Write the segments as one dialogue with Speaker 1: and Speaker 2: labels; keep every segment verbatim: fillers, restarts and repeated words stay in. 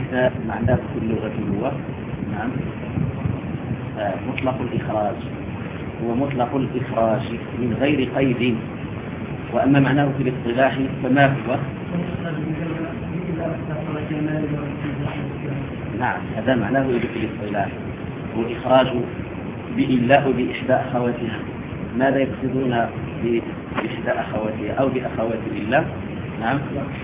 Speaker 1: الاستثناء معناه في اللغة هو نعم آه مطلق الإخراج، هو مطلق الإخراج من غير قيد. وأما معناه في الاصطلاح فما هو؟ نعم هذا معناه في الاصطلاح، هو إخراج بإلا وبإحدى أخواتها. ماذا يقصدون بإحدى أخواتها أو بأخوات إلا؟ نعم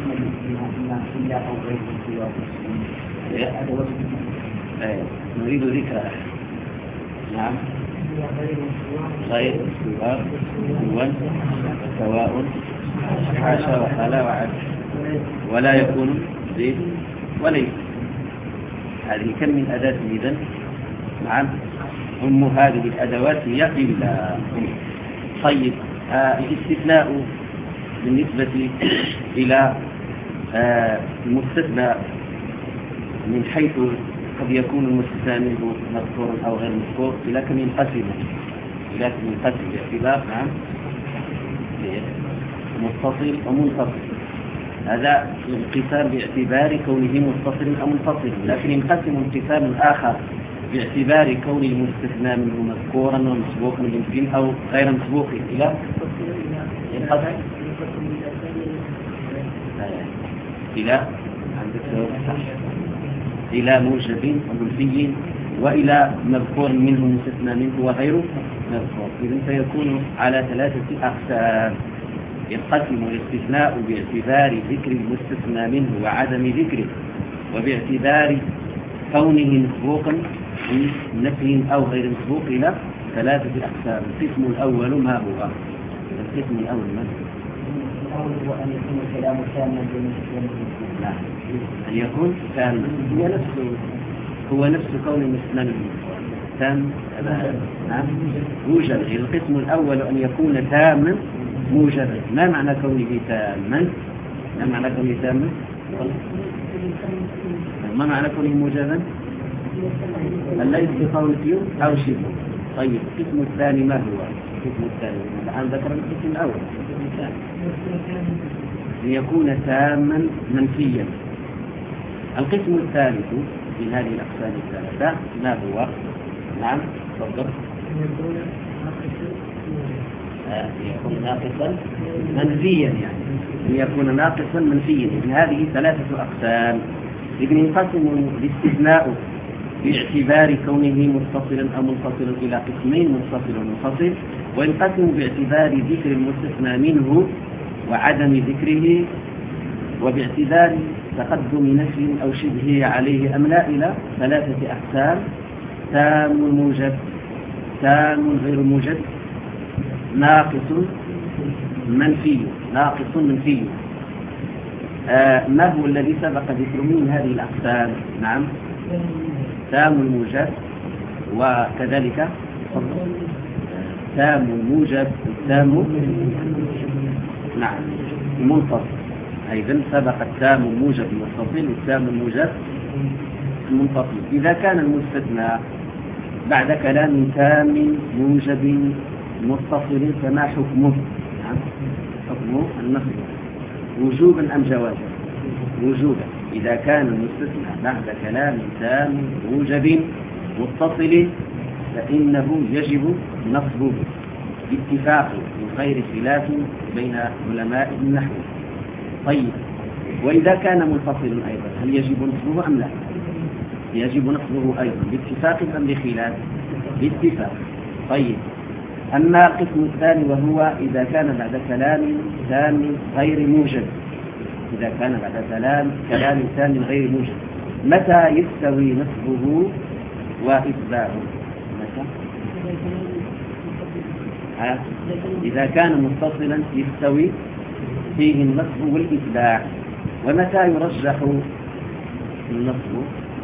Speaker 1: نريد ذكرها. نعم غير سواء سواء سواء حاشا وخلا وعد ولا يكون زيد وليس. هذه كم من أداة إذن؟ نعم أم هذه الأدوات هي إلا. طيب آه الاستثناء بالنسبة إلى آه المستثنى من حيث قد يكون المستثنى منه مذكور أو غير مذكور إلى كم ينقسم إلى كم ينقسم باعتبار نعم متصل ومنفصل. هذا الانقسام باعتبار كونه متصل أو منفصل، لكن ينقسم انقسام آخر باعتبار كون المستثنى منه مذكورا ومسبوقا يمكن أو غير مسبوق إلى ينقسم إلى عندك إلى موجب ومنفي وإلى مذكور منه مستثنى منه وغير مذكور. إذن سيكون على ثلاثة أقسام. ينقسم الاستثناء باعتبار ذكر المستثنى منه وعدم ذكره، وباعتبار كونه مسبوقا نفي أو غير مسبوق إلى ثلاثة أقسام. القسم الأول ما هو؟ القسم الأول ما هو؟
Speaker 2: هو أن يكون الكلام كاملا بالمستثنى.
Speaker 1: لا أن يكون كاملا هو نفسه هو نفس كون المستثنى تام. نعم موجب. القسم الأول أن يكون تاما موجبا. ما معنى كونه تاما؟ ما معنى كونه تاما؟ ما معنى كونه موجبا؟ أن ليس بقول فيه أو شبه. طيب القسم الثاني ما هو؟ القسم الثاني الآن ذكر القسم الأول ليكون تاما منفيا. القسم الثالث من هذه الأقسام الثلاثة ما هو؟ نعم تفضل. يكون ناقصا منفيا، يعني يكون ناقصا منفيا. إذن هذه ثلاثة أقسام. إذن ينقسم الاستثناء باعتبار كونه متصلا أو منفصلا إلى قسمين منفصل ومنفصل، وينقسم باعتبار ذكر المستثنى منه وعدم ذكره، وباعتبار تقدم نفي أو شبهه عليه أم لا إلى ثلاثة أقسام: تام موجب، تام غير موجب، ناقص منفي. ناقص منفي آه ما هو الذي سبق ذكره من هذه الأقسام؟ نعم تام موجب، وكذلك تام موجب، تام نعم منفصل. أيضا سبق التام موجب متصل والتام موجب منفصل. إذا كان المستثنى بعد كلام تام موجب متصل فما حكمه؟ نعم حكمه النصب وجوبا أم جوازا؟ وجوبا. إذا كان المستثنى بعد كلام تام موجب متصل فإنه يجب نصبه باتفاق من غير خلاف بين علماء النحو. طيب وإذا كان منفصلا أيضا هل يجب نصبه أم لا؟ يجب نصبه أيضا باتفاق أم بخلاف؟ باتفاق. طيب أما القسم الثاني وهو إذا كان بعد كلام تام غير موجب، إذا كان بعد كلام كلام تام غير موجب متى يستوي نصبه وإتباعه؟ متى؟ إذا كان متصلا يستوي فيه النصب والإتباع. ومتى يرجح النصب؟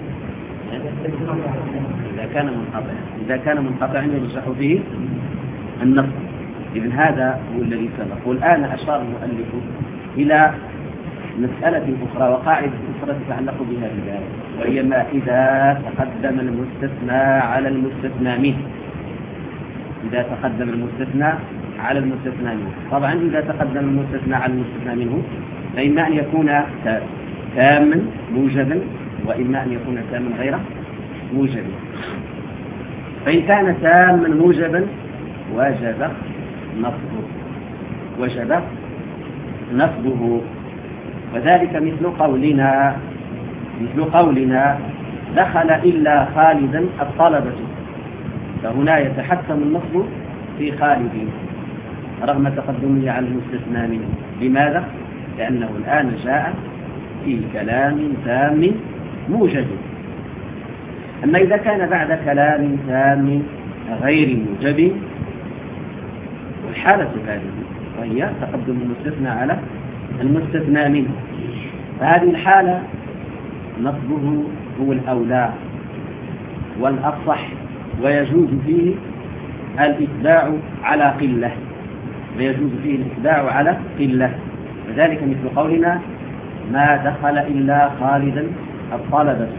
Speaker 1: إذا كان منقطعا. إذا كان منقطعا يرجح فيه النصب. إذن هذا هو الذي سبق. والآن أشار المؤلف إلى مسألة أخرى وقاعدة أخرى تتعلق بها بذلك، وهي ما إذا تقدم المستثنى على المستثنى منه. إذا تقدم المستثنى على المستثنى منه. طبعا إذا تقدم المستثنى على المستثنى منه فإما أن يكون تاما موجبا وإما أن يكون تاما غير موجب. فإن كان تاما موجبا وجب نصبه وجب نصبه وذلك مثل قولنا مثل قولنا دخل إلا خالدا الطلبة، فهنا يتحتم النصب في خالد رغم تقدمه على المستثنى منه. لماذا؟ لأنه الآن جاء في كلام تام موجب. أما إذا كان بعد كلام تام غير موجب والحالة هذه وهي تقدم المستثنى على المستثنى منه، فهذه الحالة نصبه هو الأولى والأصح، ويجوز فيه الإتباع على قلة ويجوز فيه الإتباع على قلة وذلك مثل قولنا ما دخل إلا خالدا الطلبة،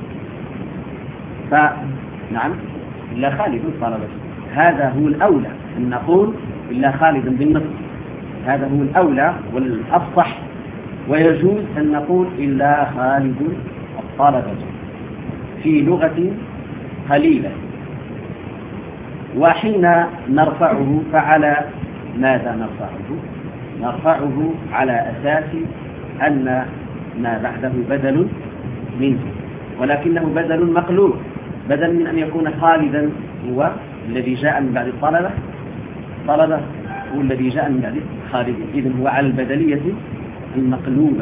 Speaker 1: فنعم إلا خالد الطلبة، هذا هو الأولى أن نقول إلا خالدا بالنصب، هذا هو الأولى والأفصح، ويجوز أن نقول إلا خالد الطلبة في لغة قليلة. وحين نرفعه فعلى ماذا نرفعه؟ نرفعه على أساس أن ما بعده بدل منه، ولكنه بدل مقلوب، بدل من أن يكون خالدا هو الذي جاء من بعد الطلبة، طلبة هو الذي جاء من بعد خالد، إذن هو على البدلية المقلوبة.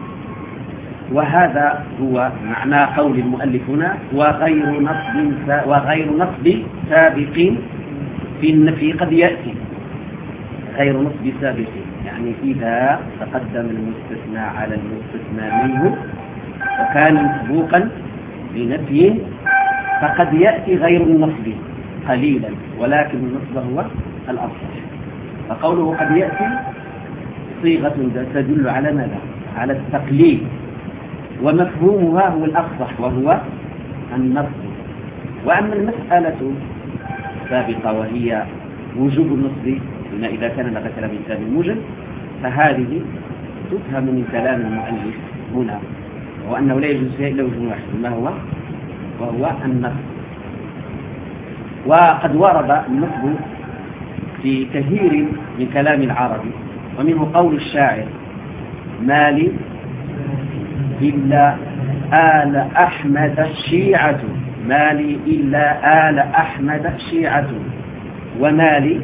Speaker 1: وهذا هو معنى قول المؤلف هنا وغير نصب وغير نصب سابق في النفي قد يأتي، غير نصب سابق يعني إذا تقدم المستثنى على المستثنى منه وكان مسبوقا بنفي فقد يأتي غير النصب قليلا، ولكن النصب هو الأصح. فقوله قد يأتي صيغة تدل على ماذا؟ على التقليل، ومفهومها هو الأفصح وهو النصب. وأما المسألة السابقة وهي وجوب النصب هنا إذا كان لك كلام تام موجب، فهذه تفهم من كلام المؤلف هنا وأنه لا يجوز فيها إلا وجه واحد، ما هو؟ وهو النصب. وقد ورد النصب في كثير من كلام العرب، ومنه قول الشاعر ما لي إلا آل أحمد شيعة، ما لي إلا آل أحمد شيعة، وما لي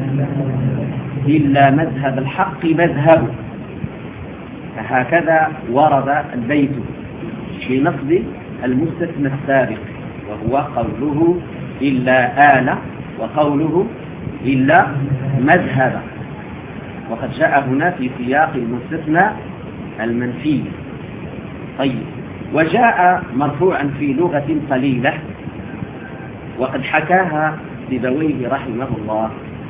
Speaker 1: إلا مذهب الحق مذهب. فهكذا ورد البيت في نصب المستثنى السابق، وهو قوله إلا آل وقوله إلا مذهب، وقد جاء هنا في سياق المستثنى المنفي. طيب، وجاء مرفوعا في لغة قليلة وقد حكاها سيبويه رحمه الله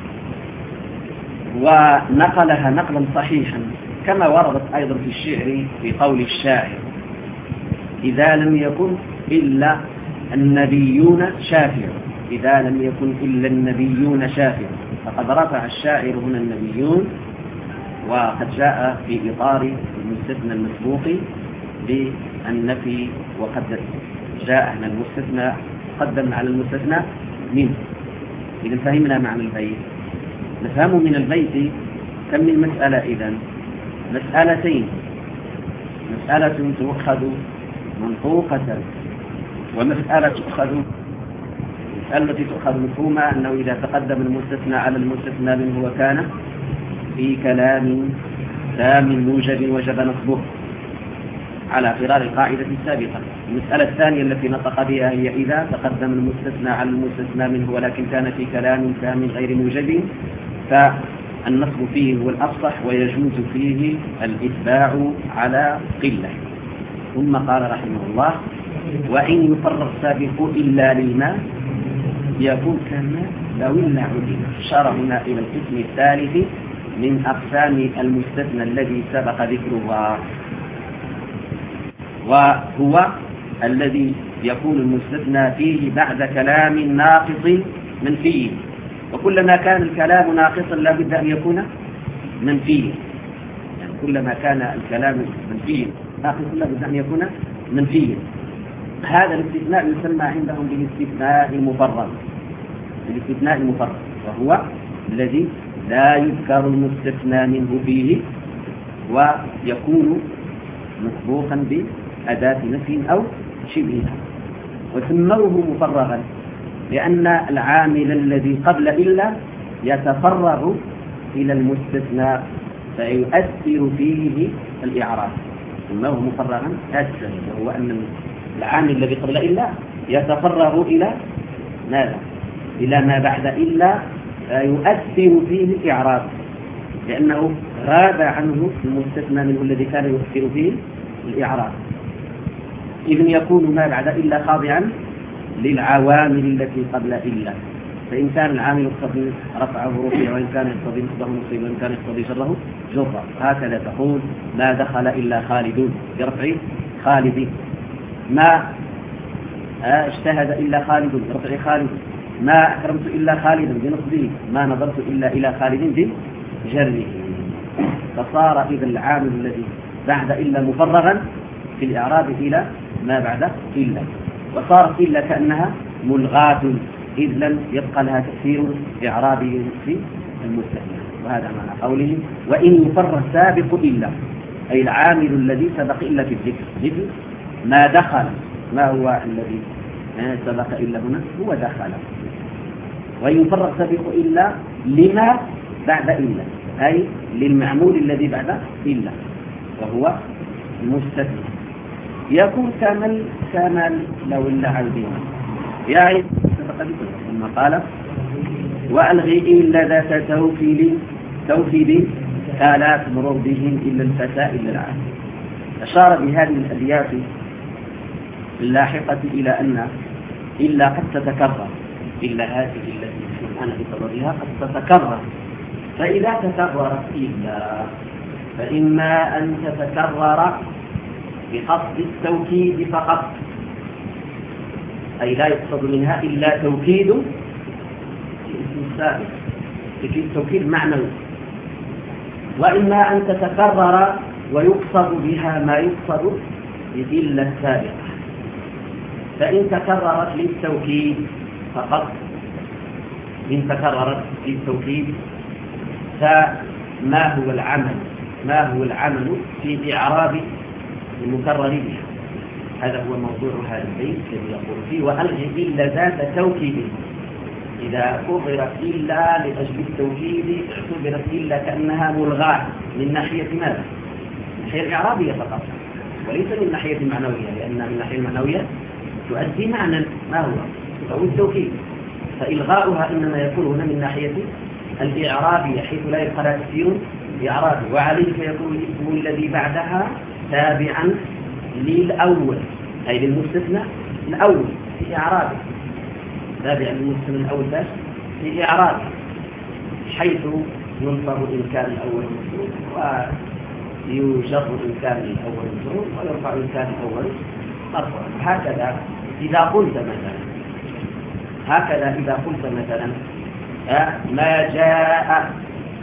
Speaker 1: ونقلها نقلا صحيحا كما وردت أيضا في الشعر في قول الشاعر إذا لم يكن إلا النبيون شافع، إذا لم يكن إلا النبيون شافع. فقد رفع الشاعر هنا النبيون، وقد جاء في إطار المستثنى المسبوق بالنفي، وقد جاء هنا المستثنى قدم على المستثنى منه. إذا فهمنا معنى البيت. نفهم من البيت كم من مسألة؟ إذن مسألتين، مسألة تؤخذ منطوقة، ومسألة تؤخذ المسألة التي تؤخذ مفهومة أنه إذا تقدم المستثنى على المستثنى منه وكان في كلام تام موجب وجب نصبه على فرار القاعدة السابقة. المسألة الثانية التي نطق بها هي إذا تقدم المستثنى على المستثنى منه ولكن كان في كلام تام غير موجب، فالنصب فيه هو الأصح ويجوز فيه الإتباع على قلة. ثم قال رحمه الله وإن يفرق السابق إلا للماء يكون كما لو إلا علم. شرعنا إلى القسم الثالث من أقسام المستثنى الذي سبق ذكرها، وهو الذي يكون المستثنى فيه بعد كلام ناقص منفي، وكلما كان الكلام ناقصا لا بد أن يكون منفيا، يعني كلما كان الكلام منفيا ناقصا لا بد أن يكون منفيا. هذا الاستثناء يسمى عندهم بالاستثناء المفرغ، بالاستثناء المفرغ، وهو الذي لا يذكر المستثنى منه فيه ويكون مسبوقا بأداة نفي أو شبهها، وسموه مفرغا لأن العامل الذي قبل إلا يتفرغ إلى المستثنى فيؤثر فيه الإعراب، سموه مفرغا أسفل، وهو أن العامل الذي قبل إلا يتفرغ إلى ماذا؟ إلى ما بعد إلا فيؤثر فيه الإعراب، لأنه غاب عنه المستثنى منه الذي كان يؤثر فيه الإعراب. إذن يكون ما بعد إلا خاضعا للعوامل التي قبل إلا، فإن كان العامل يقتضي رفعه رفع، وإن كان يقتضي نصبه نصب، وإن كان يقتضي شره جر. هكذا تقول ما دخل إلا خالدون برفع خالد، ما اجتهد إلا خالد برفع خالد، ما أكرمت إلا خالدا بنصبه، ما نظرت إلا إلى خالد بجره. فصار إذا العامل الذي بعد إلا مفرغا في الإعراب إلى ما بعد إلا، وصارت إلا كأنها ملغاة إذ لم يبقى لها تأثير إعرابي في المستثنى. وهذا معنى قوله وإن يفرغ سابق إلا، أي العامل الذي سبق إلا في الذكر، مثل ما دخل. ما هو الذي سبق إلا هنا؟ هو دخل. وإن يفرغ سابق إلا لما بعد إلا، أي للمعمول الذي بعد إلا وهو المستثنى. يكون كامل كامل لو إلا عودين يعني ثم قال وألغي إلا ذات توكيد توكيد آلاف مرور بهم إلا الفتاة إلا العام. أشار بهذه الأبيات اللاحقة إلى أن إلا قد تتكرر، إلا هذه التي أنا بصدرها قد تتكرر، فإذا تكررت إلا فإما أن تتكرر بقصد التوكيد فقط، أي لا يقصد منها إلا توكيد الاسم السابق، توكيد توكيد معنوي، وإما أن تتكرر ويقصد بها ما يقصد بإلا السابقة. فإن تكررت للتوكيد فقط، إن تكررت للتوكيد فما هو العمل ما هو العمل في إعراب المكرر بها؟ هذا هو موضوع هذا البيت الذي يقول فيه وألغي إلا ذات توكيد. إذا قررت إلا لأجل التوكيد اعتبرت إلا كأنها ملغاة من ناحية ماذا؟ من ناحية الإعرابية فقط، وليس من ناحية المعنوية، لأن من ناحية المعنوية تؤدي معنى ما هو أو التوكيد، فإلغاؤها إنما يكون هنا من ناحية الإعرابية حيث لا يبقى لها تفسير إعرابي، وعليه فيكون الاسم الذي بعدها تابعا للأول أي للمستثنى الأول في إعرابه، تابعا للمستثنى الأول بس في إعرابه، حيث ينصب إن كان الأول مسرور ويجر إن كان الأول مسرور ويرفع إن كان الأول مرفوع. هكذا إذا قلت مثلا هكذا إذا قلت مثلا ما جاء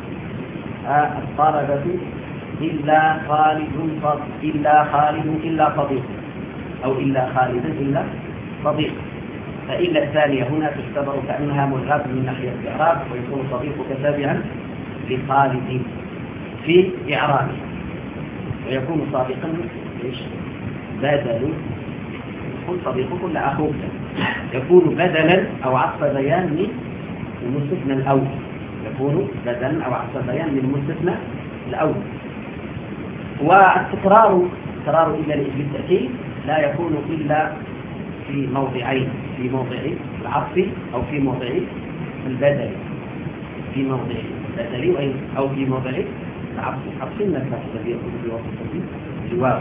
Speaker 1: الطلبة إلا خالد إلا خالد إلا صديق، أو إلا خالد إلا صديق، فإلا الثانية هنا تعتبر كأنها ملغاة من ناحية الإعراب، ويكون صديقك تابعا لخالد في إعرابه، ويكون صادقا بدل يكون صديقك لا أخوك، يكون بدلا أو عطف بيان للمستثنى الأول، يكون بدلا أو عطف بيان للمستثنى الأول. والتكرار تكرار إلا بالتأكيد لا يكون إلا في موضعين، في موضع العطف أو في موضع البدل، في موضع البدل أو في موضع العطف. عطف النكرة الذي يكون في وسط الجواب.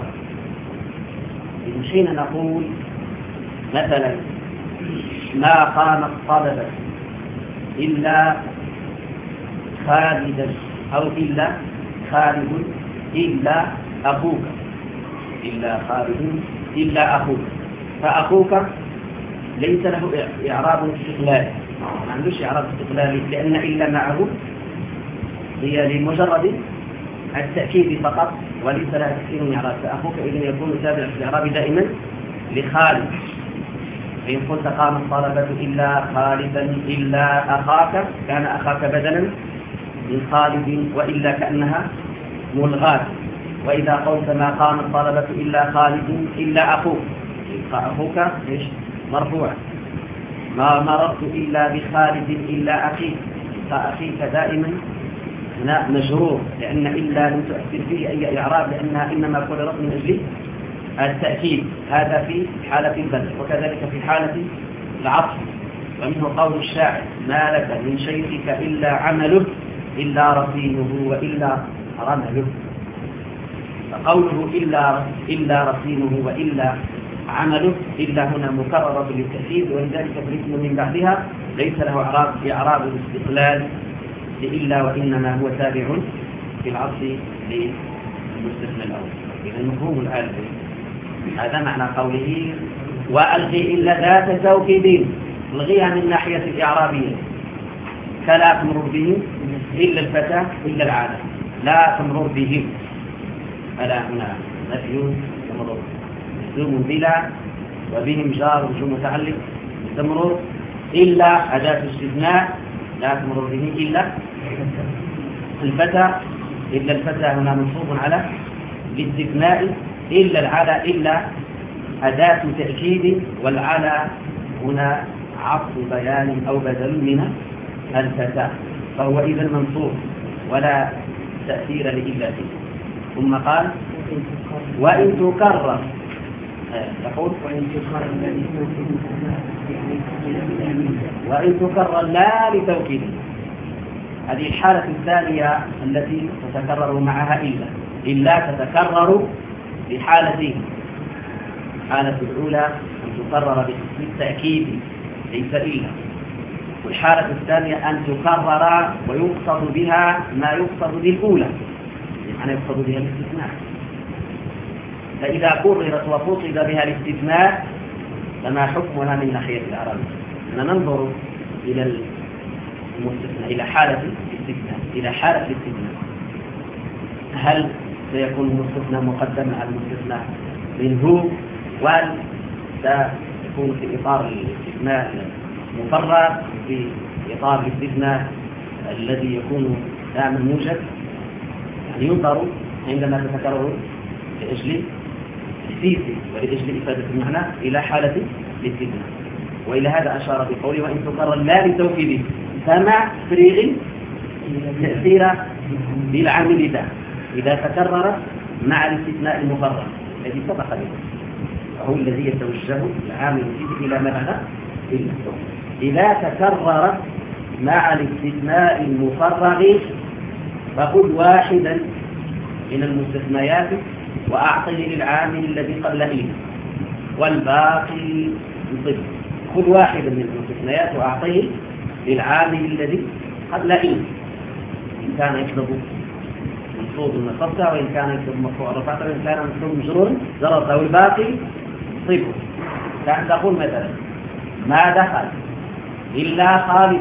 Speaker 1: حين نقول مثلا ما قام الطلبة إلا خالدا أو إلا خالد إلا أخوك، إلا خالد إلا أخوك، فأخوك ليس له إعراب استقلالي، ما عندوش إعراب استقلالي، لأن إلا معه هي لمجرد التأكيد فقط وليس لها تأثير إعراب، فأخوك إذن يكون تابع في الإعراب دائما لخالد. فإن قلت قام الطلبة إلا خالدا إلا أخاك كان أخاك بدلا من خالد وإلا كأنها ملغاة. وإذا قلت ما قام الطلبة إلا خالد إلا أخوك أخوك إيش مرفوع. ما مررت إلا بخالد إلا أخيك فأخيك دائما هنا مجرور لأن إلا لم تؤثر فيه أي إعراب لأنها إنما قررت من أجل التأكيد. هذا في حالة البدل وكذلك في حالة العطف. ومنه قول الشاعر ما لك من شيخك إلا عمله إلا رصينه وإلا رمله. فقوله إلا إلا رصينه وإلا عمله إلا هنا مكررة للتأكيد ولذلك الاسم من بعدها ليس له إعراب إعراب الاستقلال لإلا وإنما هو تابع في العطف للمستثنى الأول. إذا مفهوم الآن هذا معنى قوله وألغي إلا ذات توكيد الغيها من ناحية الإعرابية فلا تمرر بهم إلا الفتاة إلا العالم لا تمرر بهم. ألا هنا نفي تمرر مجزوم بلا وبهم جار وجوم متعلق تمرر إلا أداة استثناء لا تمرر به إلا الفتى إلا الفتى هنا منصوب على الاستثناء إلا العلى إلا أداة تأكيد والعلى هنا عطف بيان أو بدل من الفتى فهو إذا منصوب ولا تأثير لإلا فيه. ثم قال وإن تكرر يقول وإن تكرر لا لتوكيد. هذه الحالة الثانية التي تتكرر معها إلا إلا تتكرر بحالتين. الحالة الأولى أن تكرر بالتأكيد ليس إلا والحالة الثانية أن تكرر ويقصد بها ما يقصد بالأولى يعني يقصد بها الاستثناء. فإذا قررت وقصد بها الاستثناء فما حكمها من ناحية الإعراب؟ ننظر إلى المستثنى إلى حالة الاستثناء إلى حالة الاستثناء هل سيكون المستثنى مقدم على المستثنى منه وهل سيكون في إطار الاستثناء مفرغ في إطار الاستثناء الذي يكون دائما موجد؟ يعني ينظر عندما تتكرر لأجل التأسيس ولأجل إفادة المعنى إلى حالة الاستثناء. وإلى هذا أشار بقوله وإن تكرر لا لتوكيده فمع فريغ تأثير للعامل ذا إذا تكرر مع الاستثناء المفرغ الذي سبق له وهو الذي يتوجه العامل فيه إلى معنى إلا. إذا تكرر مع الاستثناء المفرغ فخذ واحدا من المستثنيات وأعطه للعامل الذي قبل إلا والباقي انصب. خذ واحدا من المستثنيات وأعطه للعامل الذي قبل إلا إن كان يطلب منصوب نصبته وإن كان يطلب مرفوع رفعته وإن كان منصوب مجرور ضربته والباقي صفر. كان تقول مثلا ما دخل إلا خالد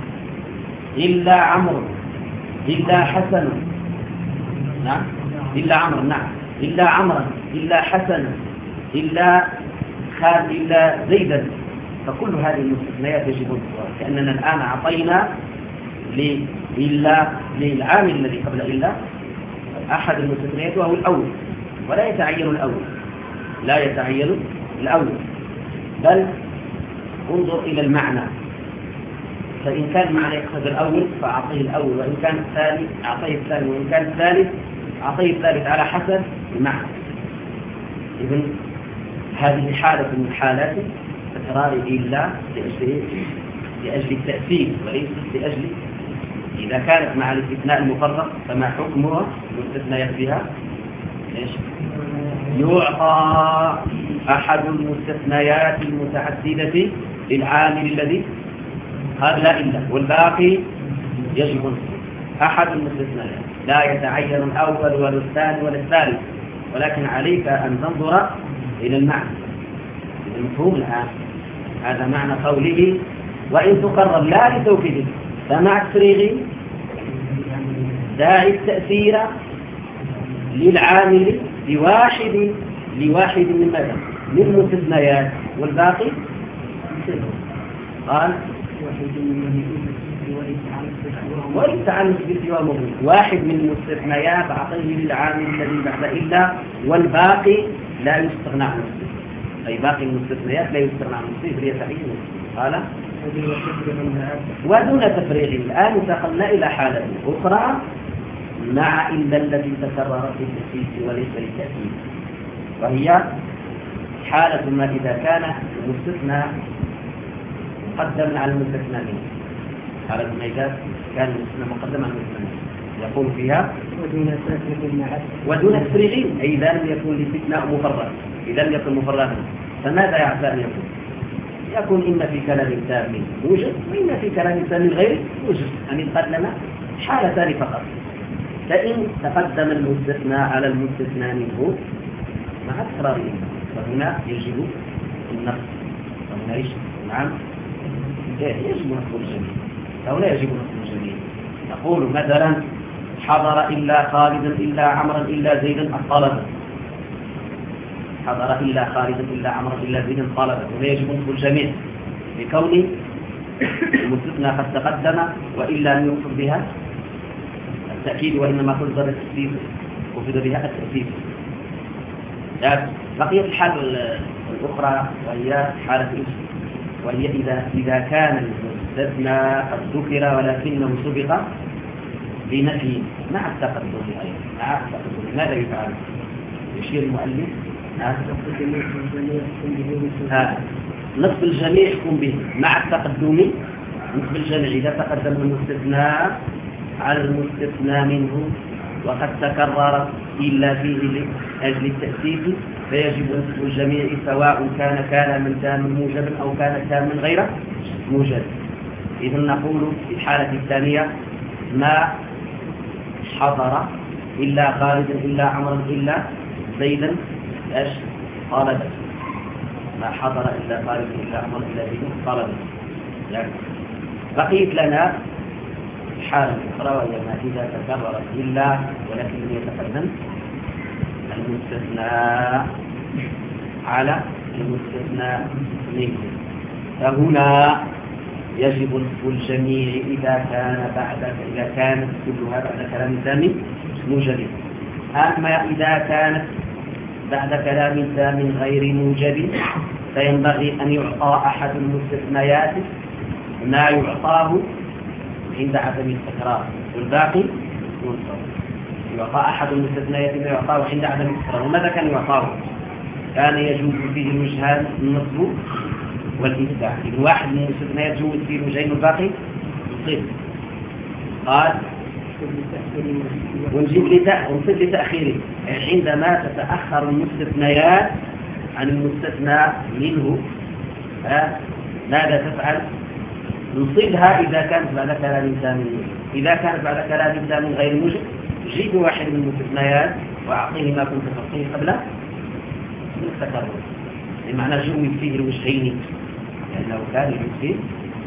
Speaker 1: إلا عمرو إلا حسن نعم إلا عمرو نعم إلا عمرو إلا حسن إلا خالد إلا زيدا. فكل هذه المستثنيات يجب الصواب كأننا الآن أعطينا إلا للعامل الذي قبل إلا أحد المستثنيات وهو الأول ولا يتعين الأول لا يتعين الأول بل انظر إلى المعنى. فإن كان المعنى يقصد الأول فأعطيه الأول وإن كان الثاني أعطيه الثاني وإن كان الثالث أعطيه الثالث على حسب المعنى. إذن هذه حالة من حالات تكرار إلا لأجل لأجل التأثير وليس لأجل إذا كانت مع الاستثناء المفرق فما حكمها المستثنيات بها إيش؟ يعطى أحد المستثنيات المتعددة للعامل الذي قبل إلا والباقي يجب نصبه. أحد المستثنيات لا يتعين الأول ولا الثاني ولا الثالث ولكن عليك أن تنظر إلى المعنى. المفهوم الآن هذا معنى قوله وإن تقرر لا لتوكيده فمع التفريغ داعي التأثير للعامل لواحد لواحد من ماذا للمستثنيات والباقي قال وليس عن مثبت ومضمون. واحد من المستثنيات أعطيه للعامل الذي بعد إلا، والباقي لا يستغنى عنه، أي باقي المستثنيات لا يستغنى عنه هي تحيي. قال ودون تفريغ. الآن انتقلنا إلى حالة أخرى مع إلا التي تكررت في التأسيس وليس للتأكيد، وهي حالة ما إذا كان المستثنى مقدما على المستثنى منه. حالة ما إذا كان المستثنى مقدما على المستثنى منه يقول فيها ودون تفريغ، أي إذا لم يكن الاستثناء مفرغا. إذا لم يكن مفرغا فماذا يعتبر أن يكون؟ يكون إما في كلام تام يوجد، وإما في كلام تام غير يوجد، يعني قدم حالتان فقط. فإن تقدم المستثنى على المستثنى منه مع تكراره فهنا يجب النقص. فهنا يجب نعم يجب نقص الجميع، فهنا يجب نقص الجميع. نقول مثلا حضر إلا خالدا إلا عمرا إلا زيدا الطلبة، حضر إلا خالدا إلا عمرا إلا زيدا الطلبة، فهنا يجب نقص الجميع لكون المستثنى قد تقدم وإلا لم يقصد بها التأكيد، وإنما قصد التأكيد وقصد بها التأكيد. بقيت الحالة الأخرى وهي حالة الاسم، وهي إذا إذا كان المستثنى قد ذكر ولكنه سبق بنفي مع التقدم أيضا. مع التقدم ماذا يفعل؟ يشير المؤلف نصب الجميع يحكم به مع التقدم. نصب الجميع إذا تقدم المستثنى على المستثنى منه وقد تكرر إلا فيه لأجل التأسيس فيجب نصب الجميع سواء كان كلاما تاما موجبا أو كان تاما غير موجب. إذن نقول في الحالة الثانية ما حضر إلا خالدا إلا عمرا إلا زيدا ايش طالبا. ما حضر إلا خالدا إلا عمرا إلا زيدا طالبا. يعني بقيت لنا الحالة الأخرى وهي ما إذا تكررت إلا ولكن لم يتقدم المستثنى على المستثنى منه، فهنا يجب نصب الجميع إذا كان بعد إذا كانت كلها بعد كلام تام موجب. أما إذا كانت بعد كلام تام غير موجب فينبغي أن يعطى أحد المستثنيات ما يعطاه عند عدم التكرار والباقي منصب. يعطى أحد المستثنيات ما يعطاه عند عدم التكرار. وماذا كان يعطاه؟ كان يجوز فيه الوجهان النصب والإتباع. إذن واحد من المستثنيات جوز فيه الوجهين والباقي نصب. قال ونجيب ونصب لتأخيره، عندما تتأخر المستثنيات عن المستثنى منه ماذا تفعل؟ نصيبها إذا كانت بعد كلام تام. إذا كانت بعد كلام تام غير موجب جيب واحد من المستثنيات وأعطيه ما كنت تعطيه قبل التكرر، بمعنى جوز فيه الوجهين لأنه كان يجوز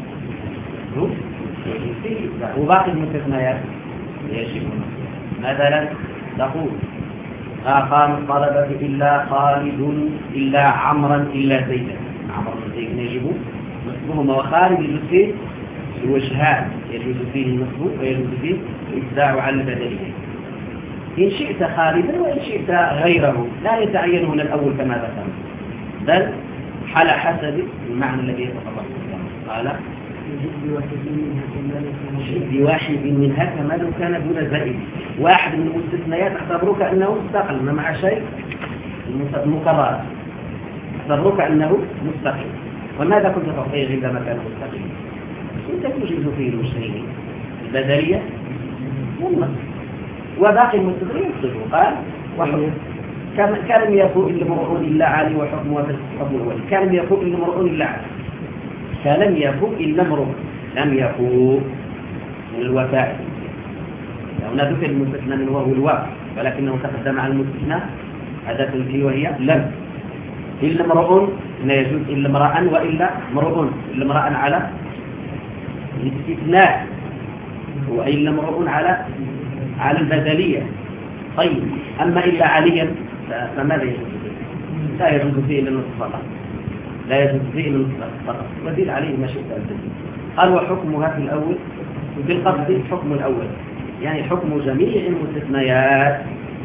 Speaker 1: فيه وباقي المستثنيات يجب. مثلا تقول ما قام الطلبة إلا خالد إلا عمرا إلا زيدا. عمرا زيدا يجب نصبهما، وخالد يجوز فيه الوجهان يجوز فيه النصب ويجوز فيه الإبداع على البدلية. إن شئت خالدا وإن شئت غيره لا يتعين هنا الأول كما ذكرنا، بل على حسب المعنى الذي يتطلب. قال بواحد منها كما لو كان دون زائد. واحد من المستثنيات اعتبروه كأنه مستقل مع شيء مكرر، اعتبروه كأنه مستقل. وماذا كنت تعطيه عندما كان مستقل؟ كنت توجد فيه الوجهين البدلية والنصب، وباقي المستثنى يصدقه. قال كان يكون إلا مرء إلا علي وحكم وحكم الولي. كان يكون إلا مرء إلا علي، كلم يكون إلا مرء لم يكون من الوفاء. هنا ذكر المستثنى من وهو الواء ولكنه تقدم على المستثنى أداة فيه وهي لم. إلا مرء لا يجوز إلا امرأ وإلا مرء إلا امرأ على الاستثناء وإلا مرء على على البدلية. طيب أما إلا عليا فماذا يجوز فيه؟ لا يجوز فيه إلا النصف فقط، لا يجوز فيه إلا النصف فقط، ودل عليه ما شئت أن تدل. قال وحكمها في الأول في القصد حكم الأول، يعني حكم جميع المستثنيات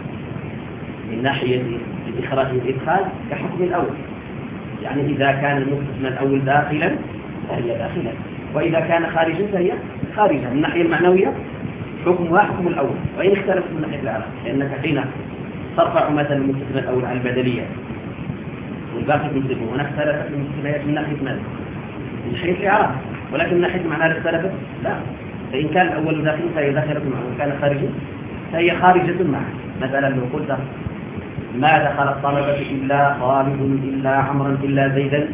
Speaker 1: من ناحية الإخراج والإدخال كحكم الأول. يعني إذا كان المستثنى الأول داخلا فهي داخلا، وإذا كان خارجا فهي خارجا. من الناحية المعنوية حكمها حكم الأول، وإن اختلفت من ناحية الإعراب، لأنك حين ترفع مثلا المستثنى الأول على البدلية والباقي تنصبه، هنا اختلفت المستثنيات من ناحية ماذا؟ من ناحية الإعراب، ولكن من ناحية المعنى اختلفت لا. فإن كان الأول داخل فهي داخلة معه، وإن كان خارجا فهي خارجة معه. مثلا لو قلت ما دخل الطلبة إلا خالد إلا عمرا إلا زيدا،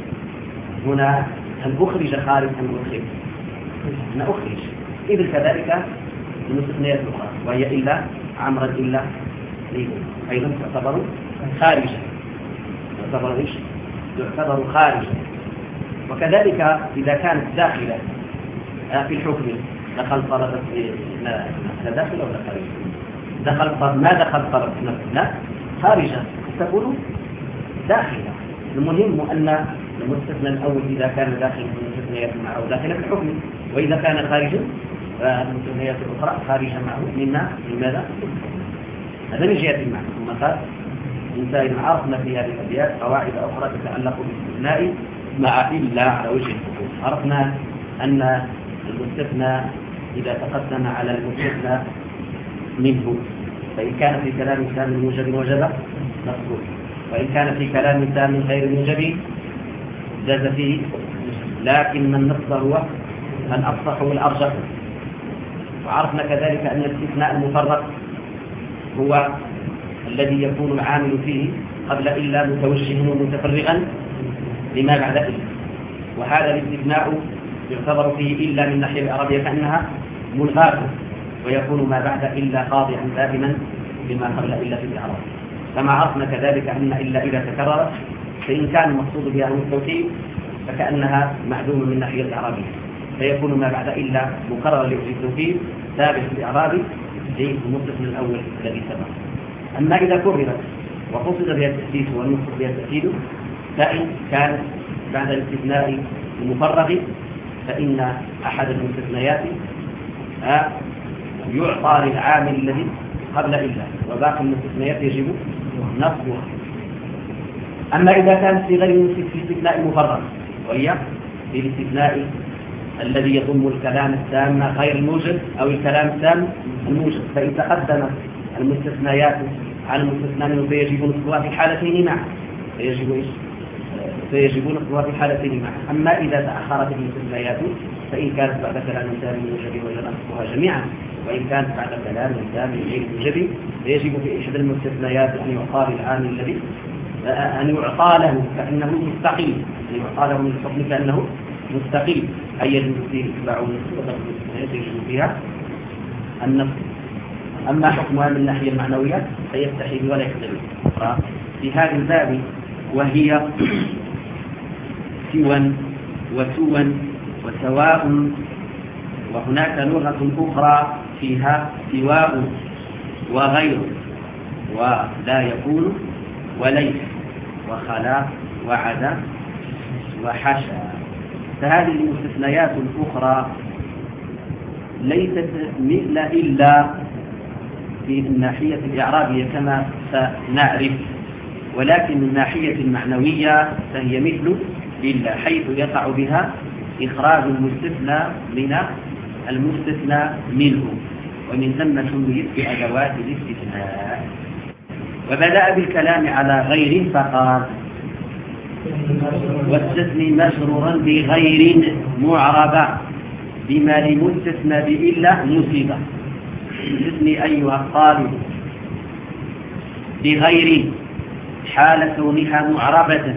Speaker 1: هنا هل أخرج خالد أم أخرج؟ أنا أخرج. إذن كذلك المستثنيات الأخرى وهي إلا عمرا إلا زيدا أيضا تعتبر خارجة، تعتبر إيش؟ تعتبر خارجة. وكذلك إذا كانت داخلة في الحكم دخل طلبة لا داخل ولا خارج؟ دخل طلب ما دخل طلبة لا خارجة تكون داخلة. المهم أن المستثنى الأول إذا كان داخل المستثنيات معه داخل في الحكم، وإذا كان خارجا فالمستثنيات الأخرى خارجة معه منا لماذا؟ هذا من جهة المعنى. ثم قال إنسان عرفنا في هذه الأبيات قواعد أخرى تتعلق بالاستثناء مع إلا على وجه الحكم. عرفنا أن المستثنى إذا تقدم على المستثنى منه فإن كان في كلام تام موجب وجب نصبه، وإن كان في كلام تام غير موجب جاز فيه، لكن النص هو الأفصح والأرجح. وعرفنا كذلك أن الاستثناء المفرق هو الذي يكون العامل فيه قبل إلا متوجها ومتفرغا لما بعد إلا، وهذا الاستثناء يعتبر فيه إلا من ناحية العربية كأنها ملغاة، ويكون ما بعد إلا خاضعا دائما لما قبل إلا في الإعراب. كما عرفنا كذلك أن إلا إذا تكررت فإن كان المقصود بها التوكيد فكأنها معدومة من ناحية الإعرابية، فيكون ما بعد إلا مكرر للتوكيد ثابت في الإعراب للمستثنى الأول الذي سبق. أما إذا كررت وقصد بها التأسيس والمقصود بها التأكيد فإن كانت بعد الاستثناء المفرغ فإن أحد المستثنيات يعطى للعامل الذي قبل إلا، وباقي المستثنيات يجب نصبها. أما إذا كانت في غير الاستثناء المفرغ، وهي في الاستثناء الذي يضم الكلام التام غير الموجب أو الكلام التام الموجب، فإن تقدم المستثنيات على المستثنى منه فيجب نصبها في الحالتين معا، فيجب إيش؟ فيجب نصبها في الحالتين معا. أما إذا تأخرت المستثنيات فإن كانت بعد كلام تام موجب وجب نصبها جميعا، وإن كانت بعد كلام تام غير موجب فيجب في إحدى المستثنيات أن يعطى للعامل الذي أن يعطى له كأنه مستقيم، أن يعطى له من الحكم كأنه مستقيم، أي يجب فيه اتباع النص يجب فيها النص. أما حكمها من الناحية المعنوية فيستحيل ولا يختلف في هذا الباب، وهي سوى وسوى وسواء. وهناك لغة أخرى فيها سواء وغير ولا يكون وليس وخلا وعدا وحشا. فهذه المستثنيات الأخرى ليست مثل إلا في الناحية الإعرابية كما سنعرف، ولكن من الناحية المعنوية فهي مثل إلا، حيث يقع بها إخراج المستثنى من المستثنى منه، ومن ثم سميت بأدوات الاستثناء. وبدأ بالكلام على غير فقال واستثني مسرورا بغير معربة بما لمستثنى بإلا مصيبة. استثني أيها الطالب بغير حال كونها معربة،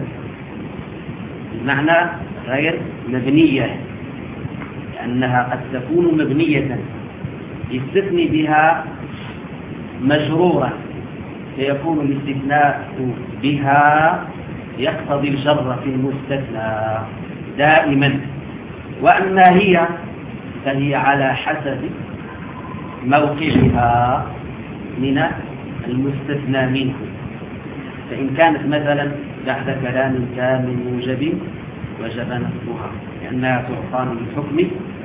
Speaker 1: بمعنى غير مبنية، لأنها قد تكون مبنية يستثني بها مجرورة، فيكون الاستثناء بها يقتضي الجر في المستثنى دائما. وأما هي فهي على حسب موقعها من المستثنى منه، فإن كانت مثلا بعد كلام تام موجب وجب نصبها لأنها تعطى من حكم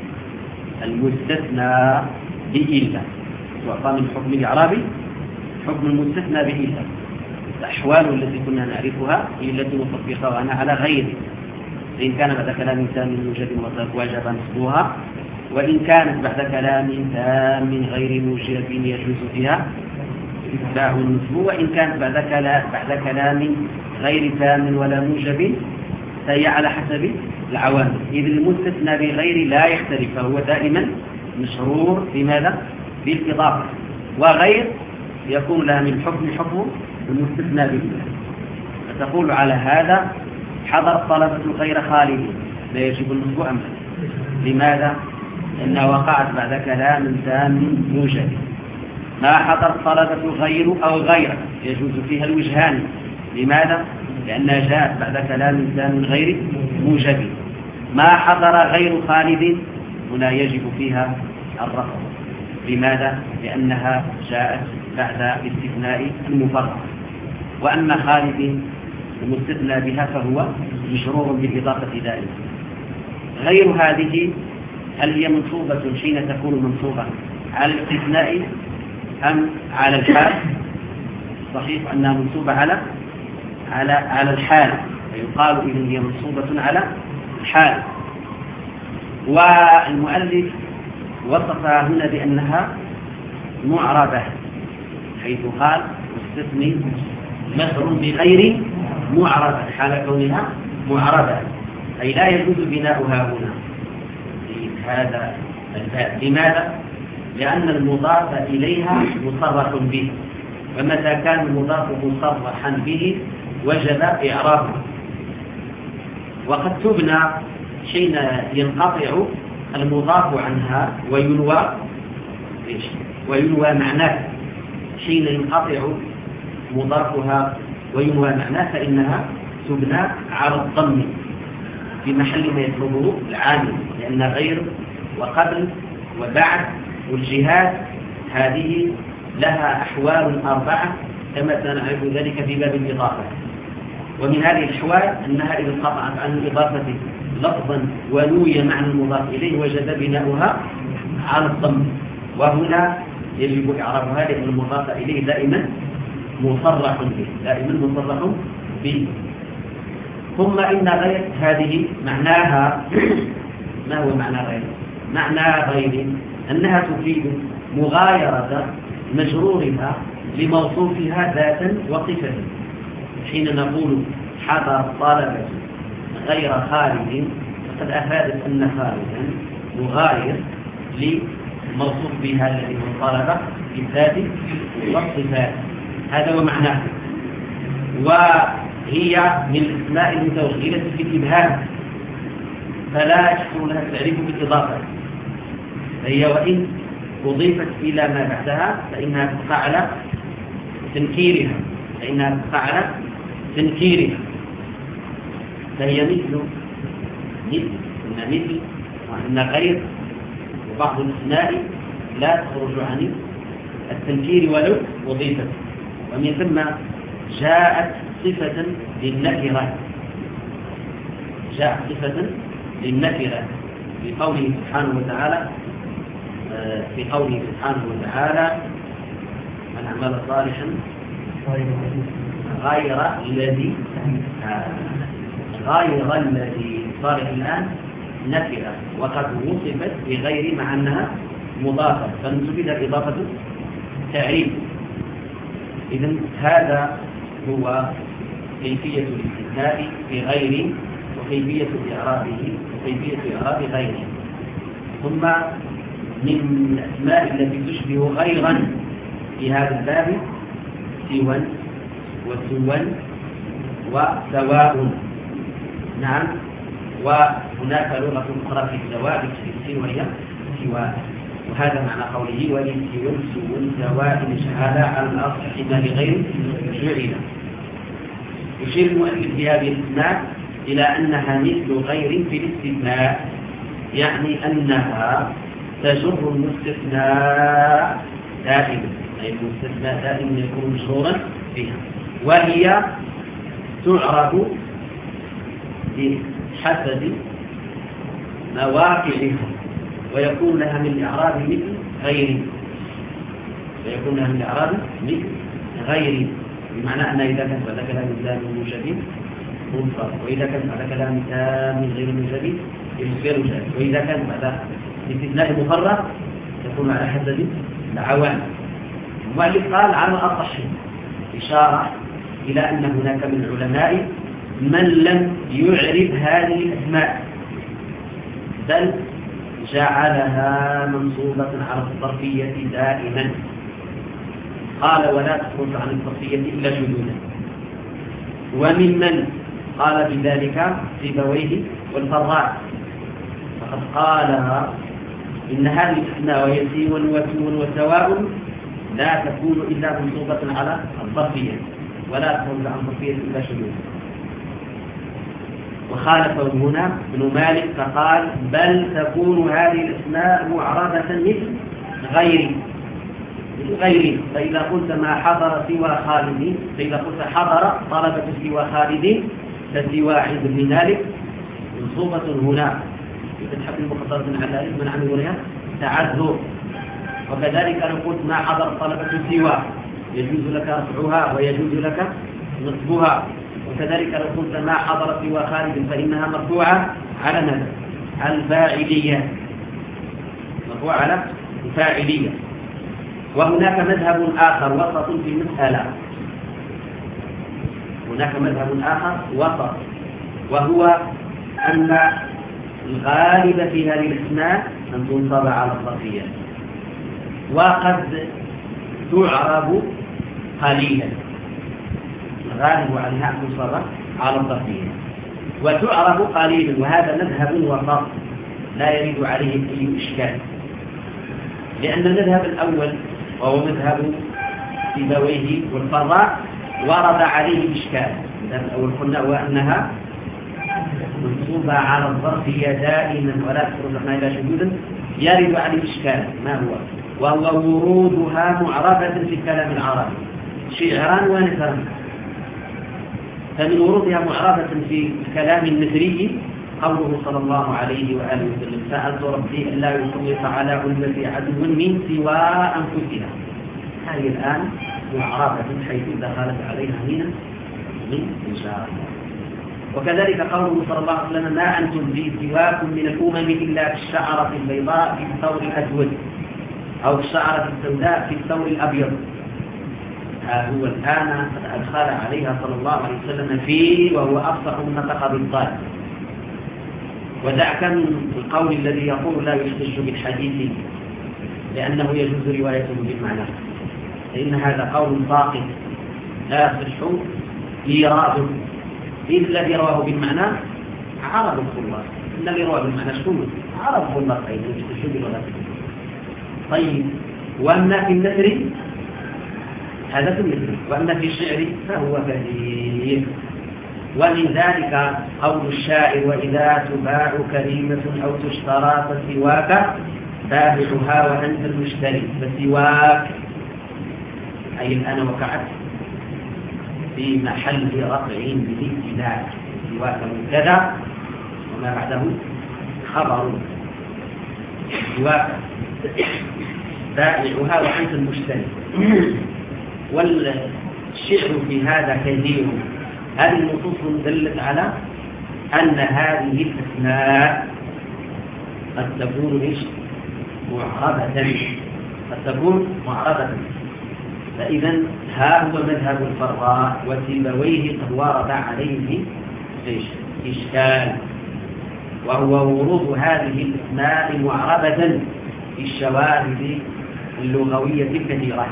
Speaker 1: المستثنى بإلا، تعطى من حكم الإعرابي حكم المستثنى بإلا. الأحوال التي كنا نعرفها هي التي نطبقها على غيره، فإن كان بعد كلام تام موجب وجب نصبها، وإن كانت بعد كلام تام غير موجب يجوز فيها الإتباع والنصب، وإن كانت بعد كلام بعد كلام غير تام ولا موجب فهي على حسب العوامل. إذ المستثنى بغير لا يختلف، فهو دائما مشرور بماذا؟ بالإضافة، وغير يكون لها من حكم حكم المستثنى به. فتقول على هذا حضر الطلبة غير خالد لا يجب النصب أمرا. لماذا؟ لأنها وقعت بعد كلام تام موجب. ما حضر الطلبة غير أو غير يجوز فيها الوجهان. لماذا؟ لأنها جاءت بعد كلام تام غير موجب. ما حضر غير خالد هنا يجب فيها الرفع. لماذا؟ لأنها جاءت بعد استثناء المفرد. وأما خالد المستثنى بها فهو مشرور بالإضافة دائما. غير هذه هل هي منصوبة حين تكون منصوبة على الاستثناء أم على الحال؟ صحيح أنها منصوبة على على على الحال، فيقال إذن هي منصوبة على الحال. والمؤلف وصفها هنا بأنها معربة، حيث قال مستثني مجر بغير معربة حال كونها معربة، أي لا يجوز بناؤها هنا في هذا الباب. لماذا؟ لأن المضاف إليها مصرح به، ومتى كان المضاف مصرحا به وجب إعرابه. وقد تبنى حين ينقطع المضاف عنها وينوى وينوى معناه. حين ينقطع مضافها وينوى معناه فإنها تبنى على الضم في محل ما يطلبه العامل، لأن غير وقبل وبعد والجهات هذه لها أحوال أربعة كما سنعرف ذلك في باب الإضافة. ومن هذه الأحوال أنها إذا انقطعت عن الإضافة لفظا ونوي معنى المضاف إليه وجب بناؤها على الضم، وهنا يجب إعرابها لأن المضاف إليه دائما مصرح به دائما مصرح به. ثم إن غير هذه معناها ما هو معنى غير؟ معنى غير أنها تفيد مغايرة مجرورها لموصوفها ذاتا وصفة. حين نقول حضر الطلبة غير خالد فقد أفادت أن خالدا مغاير لموصوف بها الذي هو الطلبة بالذات والصفات. هذا هو معناه. وهي من الأسماء المتوغلة في الإبهام، فلا يحصل لها التعريف بالإضافة، فهي وإن أضيفت إلى ما بعدها فإنها تقع على تنكيرها فإنها تقع على تنكيرها فهي مثل مثل إن مثل وإن غير وبعض الأسماء لا تخرج عن التنكير ولو أضيفت. ومن ثم جاءت صفة للنكرة جاءت صفة للنكرة في قوله سبحانه وتعالى في قوله سبحانه وتعالى من عمل صالحا غير الذي غير الذي صالح الآن نكرة وقد وصفت بغير مع أنها مضافة فنسبت إضافة تعريف. إذن هذا هو كيفية الاستثناء بغير وكيفية إعرابه وكيفية إعراب غيره. ثم من الأسماء التي تشبه غيرا في هذا الباب سوى وسوى وسواء. نعم. وهناك لغة أخرى في السواء في وهي سواء، وهذا معنى قوله ولسوى سوى سواء شهادة على الأصل حما لغير جعل. يشير المؤلف في هذه الأسماء إلى أنها مثل غير في الاستثناء، يعني أنها تجر المستثناء دائما، أي المستثناء دائما يكون مشهورا بها. وهي تعرف بحسب مواقعها ويكون لها من الإعراب مثل غيره ويكون لها من الإعراب مثل غيره بمعنى أن إذا كانت بعد كلام تام موجب منصرف وإذا كانت بعد كلام تام غير موجب يصير جائز وإذا كانت بعد استثناء مفرغ تكون على حسب العوامل. المؤلف قال على الأصح إشارة إلى أن هناك من العلماء من لم يعرف هذه الأسماء بل جعلها منصوبة على الظرفية دائما. قال ولا تخرج عن الظرفية إلا شذوذا. وممن قال بذلك سيبويه والفراء فقد قالها إن هذه الأسماء وهي سين وسون وسواء لا تكون إلا منصوبة على الظرفية ولا تخرج عن الظرفية إلا شذوذا. وخالفه هنا ابن مالك فقال بل تكون هذه الأسماء معربة مثل غير مثل غير فإذا قلت ما حضر سوى خالد فإذا قلت حضر طلبة سوى خالد فسوى عند ابن مالك منصوبة هنا بفتحة المقدرة على الألف من عمل ولها تعذر. وكذلك لو قلت ما حضر طلبة سوى يجوز لك رفعها ويجوز لك نصبها. وكذلك لو قلت ما حضر سوى خالد فإنها مرفوعة على ماذا؟ على الفاعلية مرفوعة على الفاعلية. وهناك مذهب آخر وسط في المسألة هناك مذهب آخر وسط وهو أن الغالب في هذه الأسماء أن تنصب على الظرفية وقد تعرب قليلا الغالب عليها أن تنصب على الظرفية وتعرب قليلا وهذا مذهب وسط لا يريد عليه أي إشكال لأن المذهب الأول وهو مذهب سيبويه والفراء ورد عليه إشكال. المذهب الأول قلنا وأنها منصوبة على الظرفية دائما ولا تخرج عنها إلى شذوذ يرد عليه إشكال ما هو وهو ورودها معربة في الكلام العربي شعرا ونثرا. فمن ورودها معربة في الكلام النثري قوله صلى الله عليه وآله وسلم سألت ربي ألا يسلط على أمتي عدو من سوى أنفسها. هذه الآن معربة حيث دخلت عليها هنا من إن شاء الله. وكذلك قوله صلى الله عليه وسلم ما أنتم بي سواكم من الأمم إلا في الشعرة البيضاء في الثور الأسود أو الشعرة السوداء في الثور الأبيض. هو الآن قد أدخل عليها صلى الله عليه وسلم فيه وهو أفصح من نطق بالضاد. ودعك من القول الذي يقول لا يحتج بالحديث لأنه يجوز روايته بالمعنى فإن هذا قول باطل لا يصح إيراده. إذ الذي رواه بالمعنى عرب الخلاص إن الذي رواه بالمعنى شكون عرب الخلاص أيضا يحتج بغلطه. طيب وأما في النثر هذا في النثر وأما في الشعر فهو كثير. ومن ذلك قول الشاعر وإذا تباع كريمة أو تشترى فسواك بائعها وأنت المشتري. فسواك أي الآن وقعت في محل رفع بالابتداء سواك مبتدأ وما بعده خبر سواك بائعها وأنت المشتري. والشعر في هذا كثير. هذه النصوص دلت على أن هذه الأسماء قد تكون إيش معربة قد تكون معربة. فإذا ها هو مذهب الفراء وسيبويه قد ورد عليه إيش إشكال وهو ورود هذه الأسماء معربة في الشواهد اللغوية الكثيرة.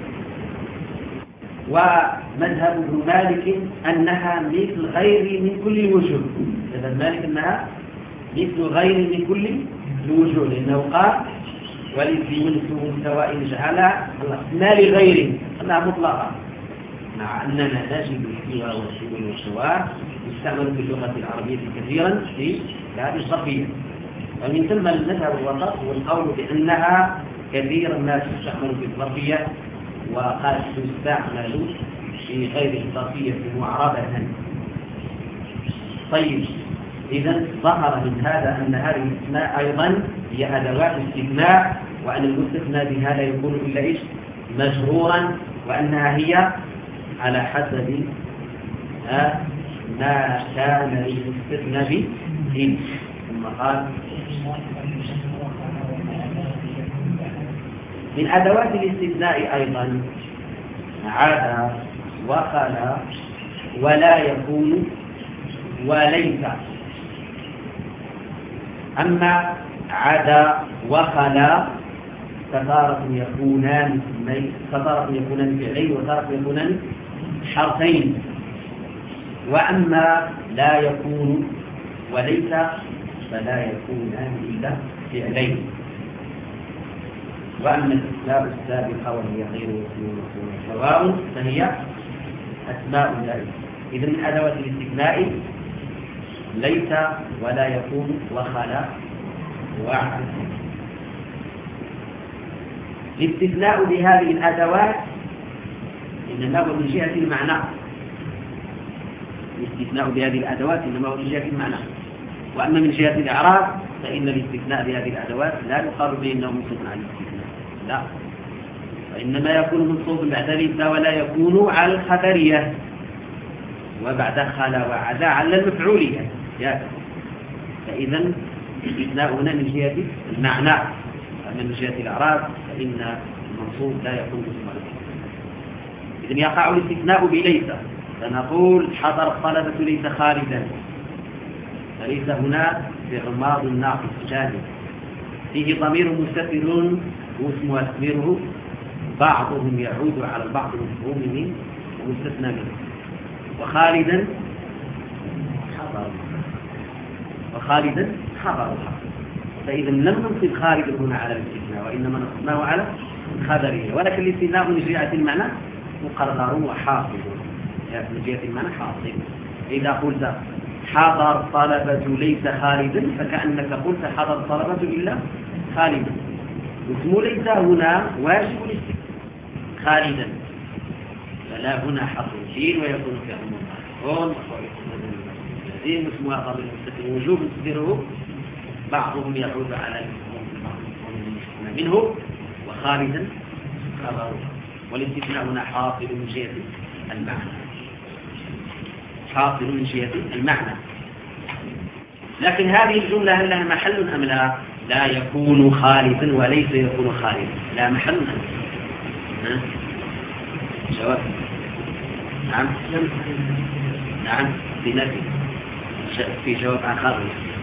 Speaker 1: ومذهب ابن مالك أنها مثل غير من كل الوجوه. مذهب مالك أنها مثل غير من كل الوجوه لأنه قال ولذي منسوه سواء جعلها ما لغيره أنها مطلقة مع أننا نجد الاستواء والسهول والسواء يستعمل في اللغة العربية كثيرا في هذه الصفية. ومن ثم المذهب الوسط والقول بأنها كثيرا ما تستعمل في الظرفية وقد تستعمل في غير الظرفية معربة. طيب، إذا ظهر من هذا أن هذه الأسماء أيضا هي أدوات استثناء، وأن المستثنى بها لا يكون إلا إيش؟ مجرورا، وأنها هي على حسب ما كان المستثنى به. ثم قال من أدوات الاستثناء أيضا عدا وخلا ولا يكون وليس. أما عدا وخلا فتارة يكونان فتارة يكونان فعلين وتارة يكونان حرفين. وأما لا يكون وليس فلا يكونان إلا فعلين. وأما الأسماء السابقة وهي غير مسلمة سواء فهي أسماء دائمة. إذن من أدوات الاستثناء ليس ولا يكون وخلا وعدا. الاستثناء بهذه الأدوات إنما هو من جهة المعنى. الاستثناء بهذه الأدوات إنما هو من جهة المعنى. وأما من جهة الإعراب فإن الاستثناء بهذه الأدوات لا يقال بأنه منصوب على الاستثناء، لا، وإنما يكون منصوب بعد ليس ولا يكون على الخبرية، وبعد خلا وعدا على المفعولية. فإذا الاستثناء هنا من جهة المعنى. أما من جهة الإعراب فإن المنصوب لا يكون منصوب على الاستثناء. إذن يقع الاستثناء بليس، فنقول حضر الطلبة ليس خالدا، فليس هنا فعل ماض ناقص جامد فيه ضمير مستتر واسم أسمره بعضهم يعود على البعض مفهوم منه ومستثنى منه. وخالدا حضر وخالدا حضر. فإذا لم ننصب خالد هنا على الاستثناء، وإنما نصبناه على الخبرية. ولكن الاستثناء من جهة المعنى مقرر وحاصل. من جهة المعنى حاصل. إذا قلت حضر الطلبة ليس خالدا فكأنك قلت حضر الطلبة إلا خالدا. اسم ليس هنا واجب الاستثناء خالدا، فلا هنا حرف شين ويكون فعل مضارع لازم اسمها ضمير مستتر وجوب تقديره بعضهم يعود على المفهوم منه وخالدا خبره. والاستثناء هنا حاصل من جهة المعنى، حاصل من جهة المعنى. لكن هذه الجملة هل لها محل أم لا؟ لا يكون خالدا وليس يكون خالدا، لا محل أم لا؟ جواب نعم نعم في نفي في جواب آخر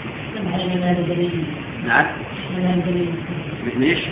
Speaker 1: نعم مثل ايش؟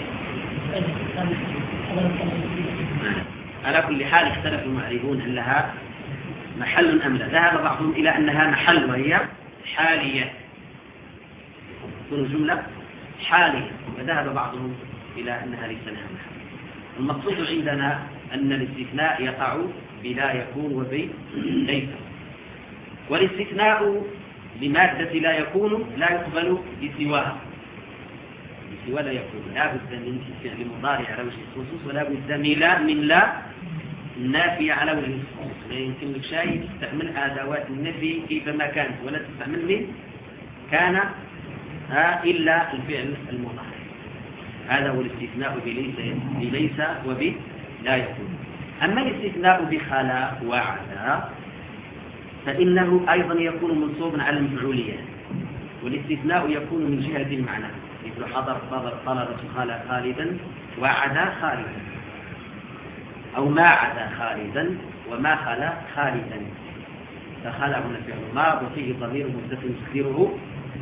Speaker 1: على كل حال اختلف المعربون هل لها محل أم لا. ذهب بعضهم إلى أنها محل وهي حالية، تكون جملة حالية، وذهب بعضهم إلى أنها ليس لها محل. المقصود عندنا أن الاستثناء يقع بلا يكون وبي ليس. والاستثناء لمادة لا يكون لا يقبل بسواها، بسوى لا يكون، لا بد من فعل مضارع على وجه الخصوص، ولا بد من لا من لا النافية على وجه الخصوص. لا يمكن لك شيء تستعمل أدوات النفي كيفما كانت، ولا تستعمل من كان ها إلا الفعل المضارع. هذا هو الاستثناء بليس بليس وب لا يكون. أما الاستثناء بخلا وعدا فإنه أيضا يكون منصوبا على المفعولية، والاستثناء يكون من جهة المعنى، مثل حضر حضر طلبة خلا خالدا وعدا خالدا، أو ما عدا خالدا وما خلا خالدا. فخلا هنا فعل ماض وفيه ضمير مستتر تقديره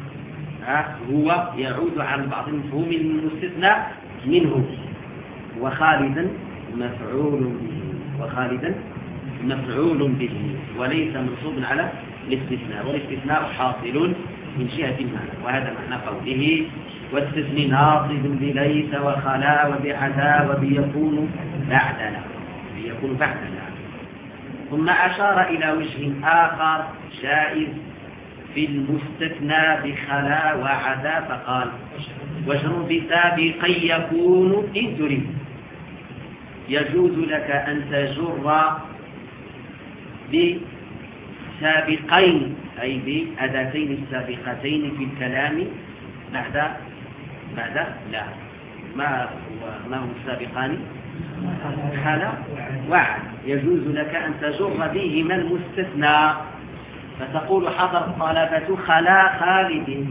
Speaker 1: هو يعود على بعض المفهوم المستثنى منه. وخالدا مفعول به، وخالدا مفعول به وليس منصوب على الاستثناء، والاستثناء حاصل من جهة المعنى. وهذا معنى قوله واستثني ناصب بليس وخلا وبعدا وبيكون بعدنا، بيكون بعدنا. ثم أشار إلى وجه آخر جائز في المستثنى بخلا وعدا فقال وجر بسابق يكون إن تريد يجوز لك أن تجر بسابقين أي بأداتين السابقتين في الكلام بعد بعد لا ما هو ما هم السابقان خلا وعد. يجوز لك أن تجر بهما المستثنى فتقول حضر الطلبة خلا خالد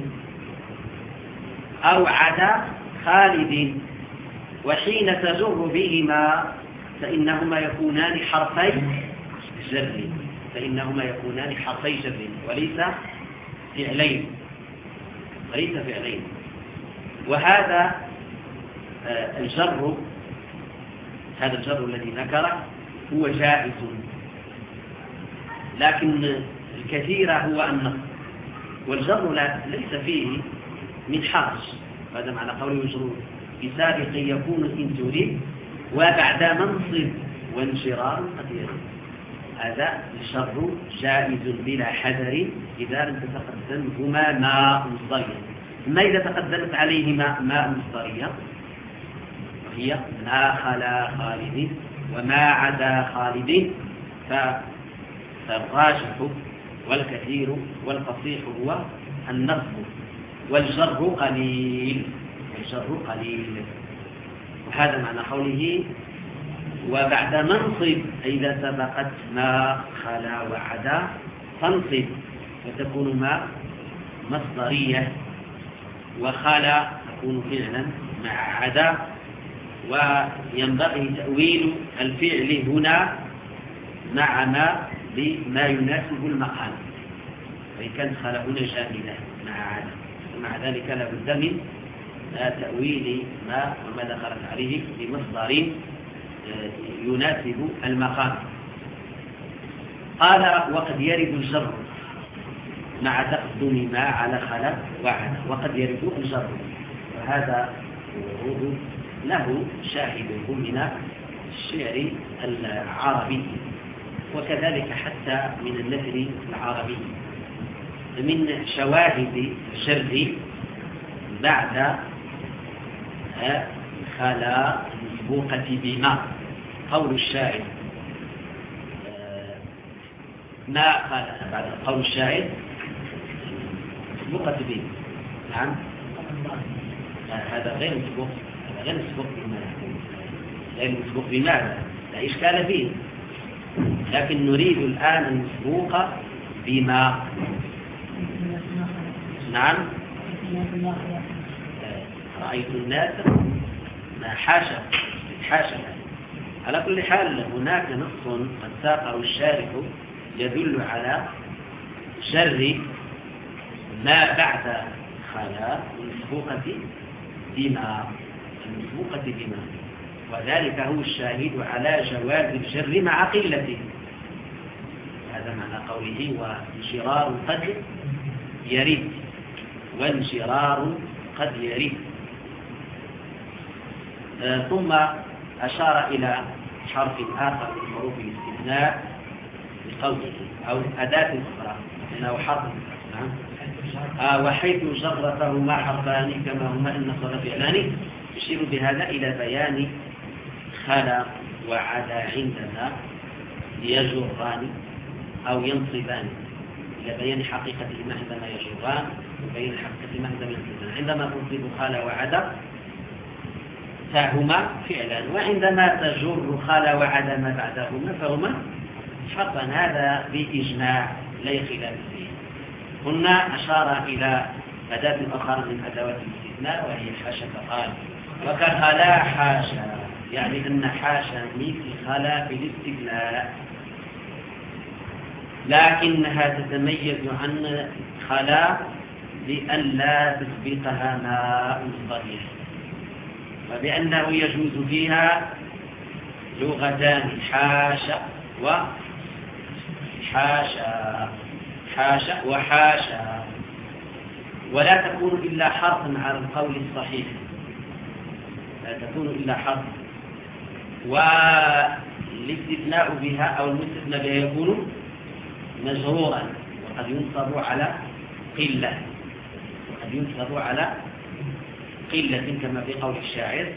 Speaker 1: أو عدا خالد، وحين تجر بهما فإنهما يكونان حرفي جر فإنهما يكونان حرفي جر وليس فعلين وليس فعلين. وهذا الجر هذا الجر الذي ذكره هو جائز، لكن الكثير هو النصب، والجر ليس فيه من حرج. هذا معنى قوله يجر بسابق يكون إن تريد وبعد منصب وانشرار قد يريد. هذا الشر جائز بلا حذر إذا لم تتقدمهما ماء مصدريا. أما إذا تقدمت عليهما ماء مصدريا وهي ما خلا خالد وما عدا خالد فالراجح والكثير والفصيح هو النصب، والجر قليل والجر قليل. وهذا معنى قوله وبعد منصب إذا سبقت ما خلا وعدا تنصب وتكون ما مصدرية، وخلا تكون فعلا مع عدا. وينبغي تأويل الفعل هنا مع ما بما يناسب المقام، فإن كانت خلا هنا جامدة مع عدا، ومع ذلك لا بد من تأويل ما وما دخلت عليه بمصدر يناسب المقام. قال وقد يرد الجر مع تقدم ما على خلا وعدا، وقد يرد الجر، وهذا الورود له شاهده من الشعر العربي وكذلك حتى من النثر العربي. من شواهد الجر بعد خلا المسبوقة بما قول الشاعر ما قال بعد قول الشاعر مسبوقة بما. نعم هذا غير مسبوق، هذا غير مسبوق بما غير مسبوق بماذا لا إشكال فيه، لكن نريد الآن المسبوق بما. نعم رأيت الناس ما حاشا حاشا. على كل حال هناك نص قد ساقه الشارح يدل على شر ما بعد خلا المسبوقة بما المسبوقة بما، وذلك هو الشاهد على جواز الجر مع قلته. هذا معنى قوله وانشرار قد يرد، وانشرار قد يرد. آه ثم أشار إلى حرف آخر من حروف الاستثناء بقوله أو أداة أخرى إنه حرف. نعم آه وحيث جرتهما حرفان كما هما إن صرف فعلان، يشير بهذا إلى بيان خلا وعدا عندنا يجران أو ينصبان، إلى بيان حقيقتهما عندما يجران وبيان حقيقتهما عندما ينصبان. عندما تنصب خلا وعدا فهما فعلا، وعندما تجر خلا وعدا ما بعدهما فهما حرفا. هذا بإجماع لا خلاف فيه. هنا أشار إلى أداة أخرى من أدوات الاستثناء وهي حاشا، فقال وكخلا حاشا، يعني أن حاشا مثل خلا في الاستثناء، لكنها تتميز عن خلا لأن لا تسبقها ماء صريح، وبأنه يجوز فيها لغتان حاشا وحاشا حاشا وحاشا، ولا تكون إلا حرفا على القول الصحيح، لا تكون إلا حرف. والاستثناء بها أو المستثنى بها يكون مجرورا، وقد ينصب على قلة وقد ينصب على قلة كما في قول الشاعر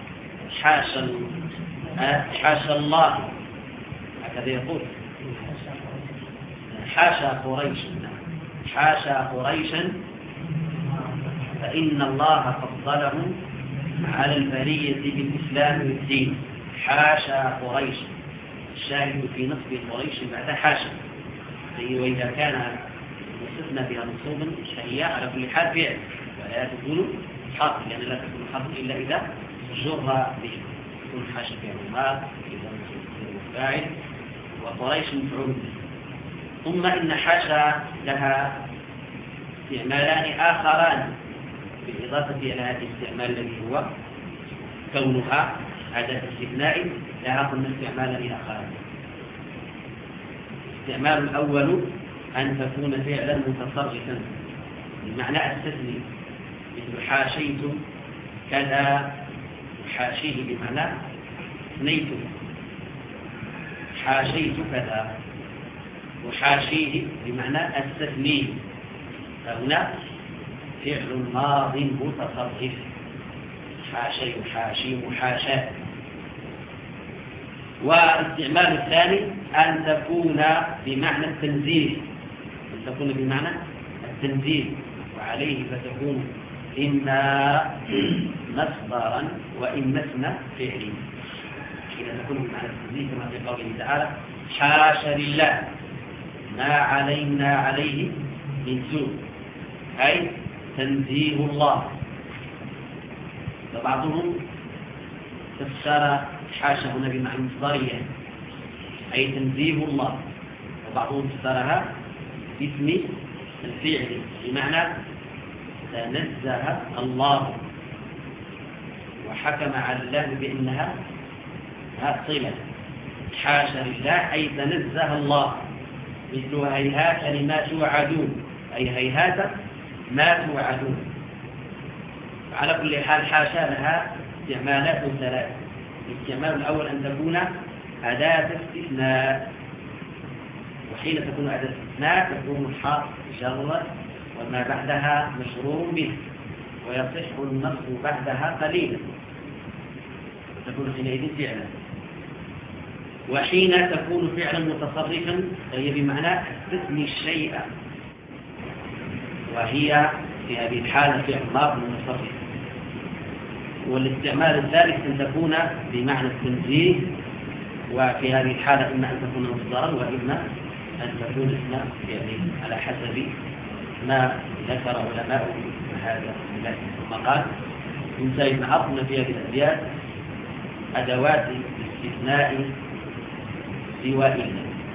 Speaker 1: حاشا حاشا الله، هكذا يقول حاشا قريشا حاشا قريشا فإن الله فضلهم على البرية بالإسلام والدين. حاشا قريش، الشاهد في نصب قريش بعد حاشا، وإذا كان مستثنى بها منصوبا فهي على كل حال فعل ولا تكون حرف، لأن لا تكون حرف إلا إذا جر به، تكون حاشا فعل ما إذا فاعل وقريش مفعول به. ثم إن حاشا لها استعمالان آخران بالإضافة إلى هذا الاستعمال الذي هو كونها أداة استثناء، لها قلنا استعمالان آخران. الاستعمال الأول أن تكون فعلا متصرفا بمعنى التثنية، مثل حاشيت كذا، حاشيه بمعنى اثنيت، حاشيت كذا، وحاشيه بمعنى التثنية، فهنا فعل ماض متصرف، حاشي حاشي محاشاة. والاستعمال الثاني أن تكون بمعنى التنزيل، أن تكون بمعنى التنزيل، وعليه فتكون إما مصدرا وإما اسم فعل. إذا تكون بمعنى التنزيل كما في قوله تعالى حاشا لله ما علينا عليه من سوء، أي تنزيه الله. فبعضهم تفسر حاشا هنا بمعنى مصدرية أي تنزيه الله، وبعضهم فسرها باسم الفعل بمعنى تنزه الله، وحكم على الله بأنها صلة. حاشا لله أي تنزه الله، مثل هيهات لما توعدون، أي هيهات ما توعدون. على كل حال حاشا لها استعمالات ثلاث. الاستعمال الأول أن تكون أداة استثناء، وحين تكون أداة استثناء تكون حرف جر وما بعدها مشرور به، ويصح النصب بعدها قليلا، وتكون حينئذ فعلا. وحين تكون فعلا متصرفا فهي بمعنى تثني الشيء، وهي في هذه الحالة فعل ماض متصرف. والاستعمال الثالث أن تكون بمعنى التنزيه، وفي هذه الحالة إما أن تكون مصدرا وإما أن تكون اسم فعل على حسب ما ذكر علماء هذا المقال. انتهى ابن عطنا في هذه الأبيات أدوات الاستثناء سوى إلا،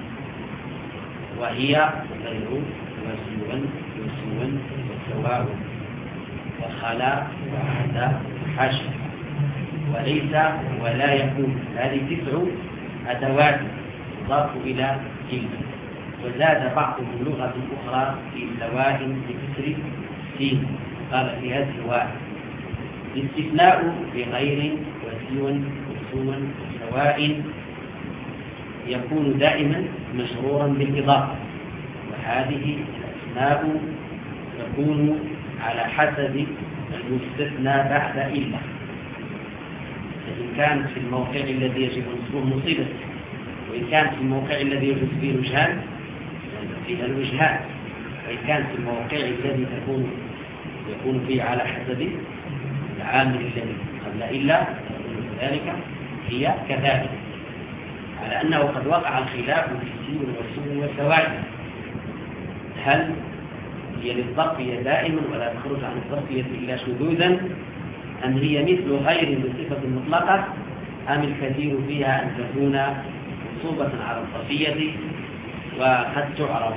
Speaker 1: وهي غير وسوى وسوى وسواء وخلا وعدا حاشا وليس ولا يكون. هذه تسع أدوات تضاف إلى إلا، وزاد بعضهم لغة أخرى في اللواهم بكسر سين، قال في هذه الواحد الاستثناء بغير وسوى وسوى وسواء يكون دائما مجرورا بالإضافة، وهذه الأسماء تكون على حسب المستثنى بعد إلا. فإن كانت في الموقع الذي يجب نصبه مصيبة، وإن كانت في الموقع الذي يجب فيه الوجهان فيها الوجهان، وإن كانت في الموقع الذي تكون يكون فيه على حسب العامل الذي قبل إلا ذلك هي كذلك، على أنه قد وقع الخلاف في السين والسين والسواد، هل هي للضربية دائما ولا تخرج عن الضربية إلا شذوذا، أم هي مثل غير بصفة مطلقة، أم الكثير فيها أن تكون منصوبة على الضربية وقد تعرب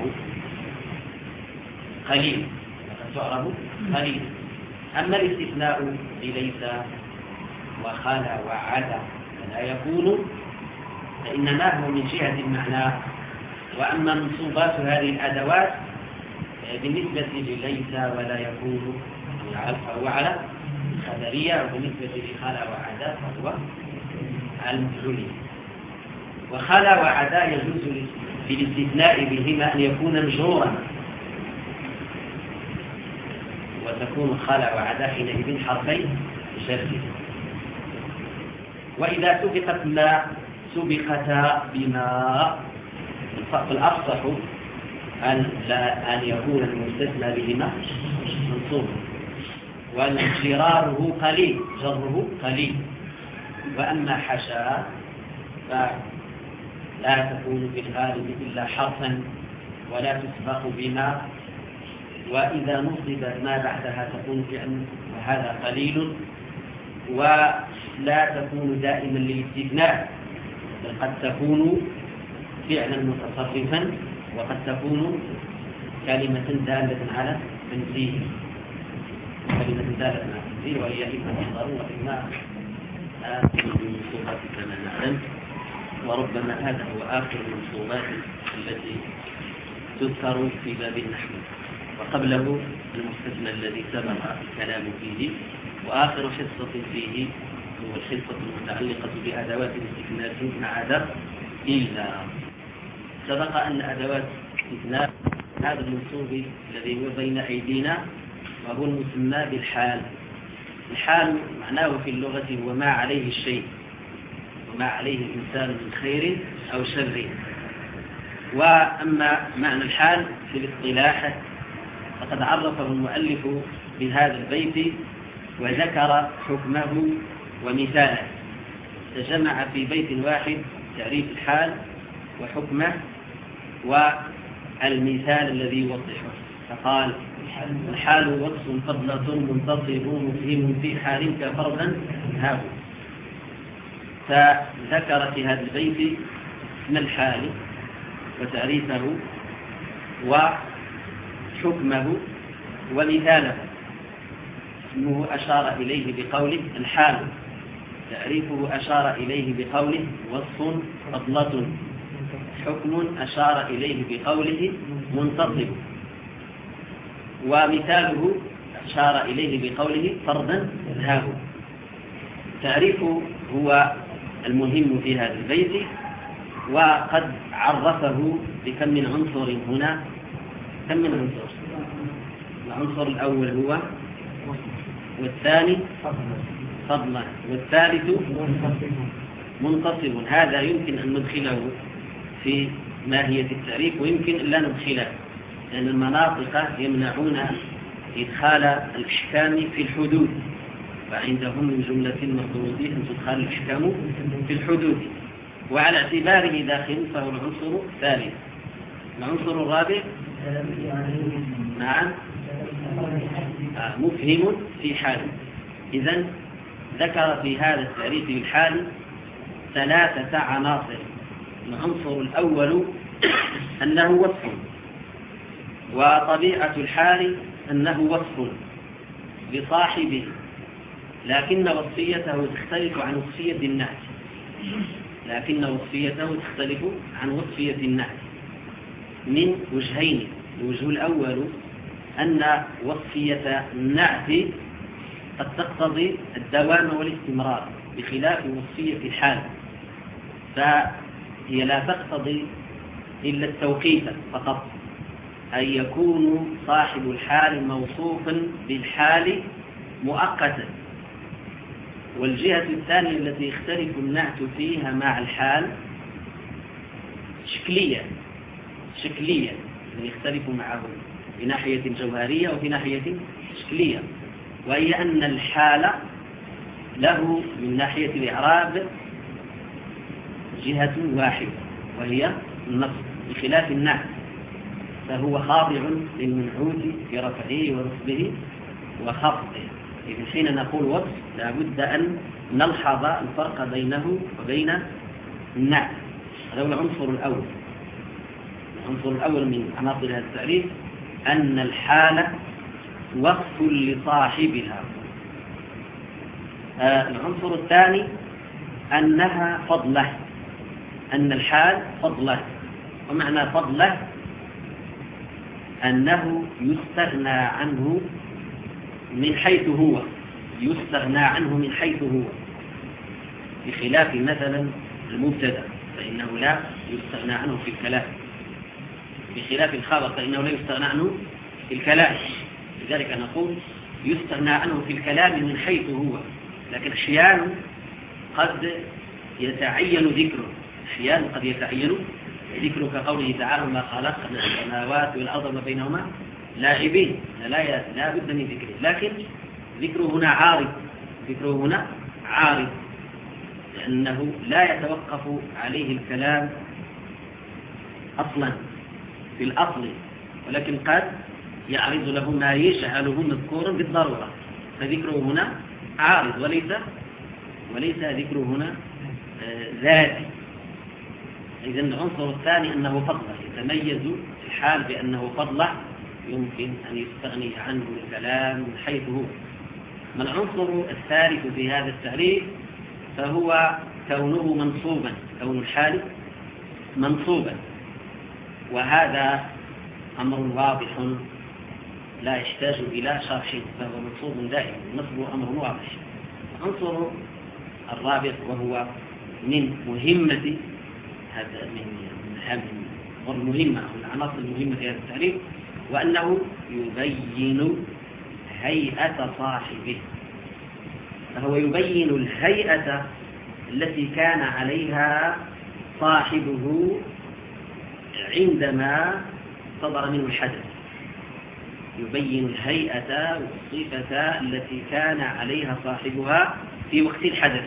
Speaker 1: قليل وقد تعرب قليل. أما الاستثناء بليس وخلا وعدا فلا يكون، فإنما هو من جهة المعنى. وأما منصوبات هذه الأدوات بالنسبة لليس ولا يكون فهو على الخبرية، وبالنسبة لخلا وعدا فهو المفعولية. وخلا وعدا يجوز بالاستثناء بهما أن يكون مجرورا، وتكون خلا وعدا حينئذ حرفين جر. وإذا سبقت ما سبقتا بما، الفرق الأفصح أن, لا أن يكون المستثنى بهما منصوبا، وأن جراره قليل جره قليل. وأما حشا فلا تكون في الغالب إلا حرفا ولا تسبق بما، وإذا نصب ما بعدها تكون فعلا وهذا قليل، ولا تكون دائما للاستثناء، بل قد تكون فعلا متصرفا وقد تكون كلمة دالة على تنزيه، كلمة دالة على تنزيه، وهي إما مصدر وإما المنصوبات كما نعلم. وربما هذا هو آخر المنصوبات التي تذكر في باب النحو، وقبله المستثنى الذي سبق الكلام فيه. وآخر حصة فيه هو الحصة المتعلقة بأدوات الاستثناء مع درء إلا. سبق أن أدوات الاستثناء هذا المنصوب الذي هو بين أيدينا وهو المسمى بالحال. الحال معناه في اللغة هو ما عليه الشيء وما عليه الإنسان من خير أو شر. وأما معنى الحال في الاصطلاح فقد عرفه المؤلف بهذا البيت وذكر حكمه ومثاله، تجمع في بيت واحد تعريف الحال وحكمه والمثال الذي يوضحه. فقال: الحال وصف فضلة منتصب مفهم في حال كفردا هاه. فذكر في هذا البيت اسم الحال وتعريفه وحكمه ومثاله. اسمه أشار إليه بقوله الحال، تعريفه أشار إليه بقوله وصف فضلة، حكم أشار إليه بقوله منتصب، ومثاله أشار إليه بقوله فردا هاه. تعريفه هو المهم في هذا البيت، وقد عرفه بكم من عنصر هنا. كم من عنصر؟ العنصر الأول هو، والثاني فضلا، والثالث منتصب. هذا يمكن أن ندخله في ماهية التعريف ويمكن أن لا ندخله، لأن المناطق يمنعون إدخال الإحكام في الحدود، فعندهم من جملة المفروض أن تدخل الإحكام في الحدود، وعلى اعتباره داخل فهو العنصر الثالث. العنصر الرابع نعم مفهم في حال. إذن ذكر في هذا التعريف بالحال ثلاثة عناصر. العنصر الأول أنه وصف، وطبيعة الحال أنه وصف لصاحبه، لكن وصفيته تختلف عن وصفية النعت، لكن وصفيته تختلف عن وصفية النعت من وجهين. الوجه الأول أن وصفية النعت قد تقتضي الدوام والاستمرار بخلاف وصفية الحال، فهي لا تقتضي إلا التوقيت فقط، أن يكون صاحب الحال موصوفا بالحال مؤقتا. والجهة الثانية التي يختلف النعت فيها مع الحال شكلية شكلية يختلف معه في ناحية جوهرية وفي ناحية شكلية، وهي أن الحال له من ناحية الإعراب جهة واحدة وهي النصب، بخلاف النعت فهو خاضع للمنعوت في رفعه ونصبه وخفضه. إذن حين نقول وصف لا بد أن نلحظ الفرق بينه وبين النعت. هذا هو العنصر الأول. العنصر الأول من عناصر هذا التعريف أن الحال وصف لصاحبها. آه العنصر الثاني أنها فضلة، أن الحال فضلة. ومعنى فضلة أنه يستغنى عنه من حيث هو، يستغنى عنه من حيث هو، بخلاف مثلا المبتدا فإنه لا يستغنى عنه في الكلام، بخلاف الخبر فإنه لا يستغنى عنه في الكلام. لذلك نقول يستغنى عنه في الكلام من حيث هو، لكن أحيانا قد يتعين ذكره، أحيانا قد يتعين ذكر كقوله تعالى ما خلقنا السماوات والأرض وما بينهما لاعبين، لا لا بد من ذكره، لكن ذكره هنا عارض، ذكره هنا عارض لأنه لا يتوقف عليه الكلام أصلا في الأصل، ولكن قد يعرض له ما يجعله مذكورا بالضرورة، فذكره هنا عارض وليس وليس ذكره هنا ذاتي. إذن العنصر الثاني أنه فضله، يتميز في الحال بأنه فضله يمكن أن يستغني عنه الكلام من حيث هو. ما العنصر الثالث في هذا التعريف فهو كونه منصوبا، كون الحال منصوبا، وهذا أمر واضح لا يحتاج إلى شرح، فهو منصوب دائما، نصبه أمر واضح. العنصر الرابع وهو من مهمة هذا من والمهمة أو العناصر المهمة في هذا التعريف، وأنه يبين هيئة صاحبه، فهو يبين الهيئة التي كان عليها صاحبه عندما صدر منه الحدث، يبين الهيئة والصفة التي كان عليها صاحبها في وقت الحدث،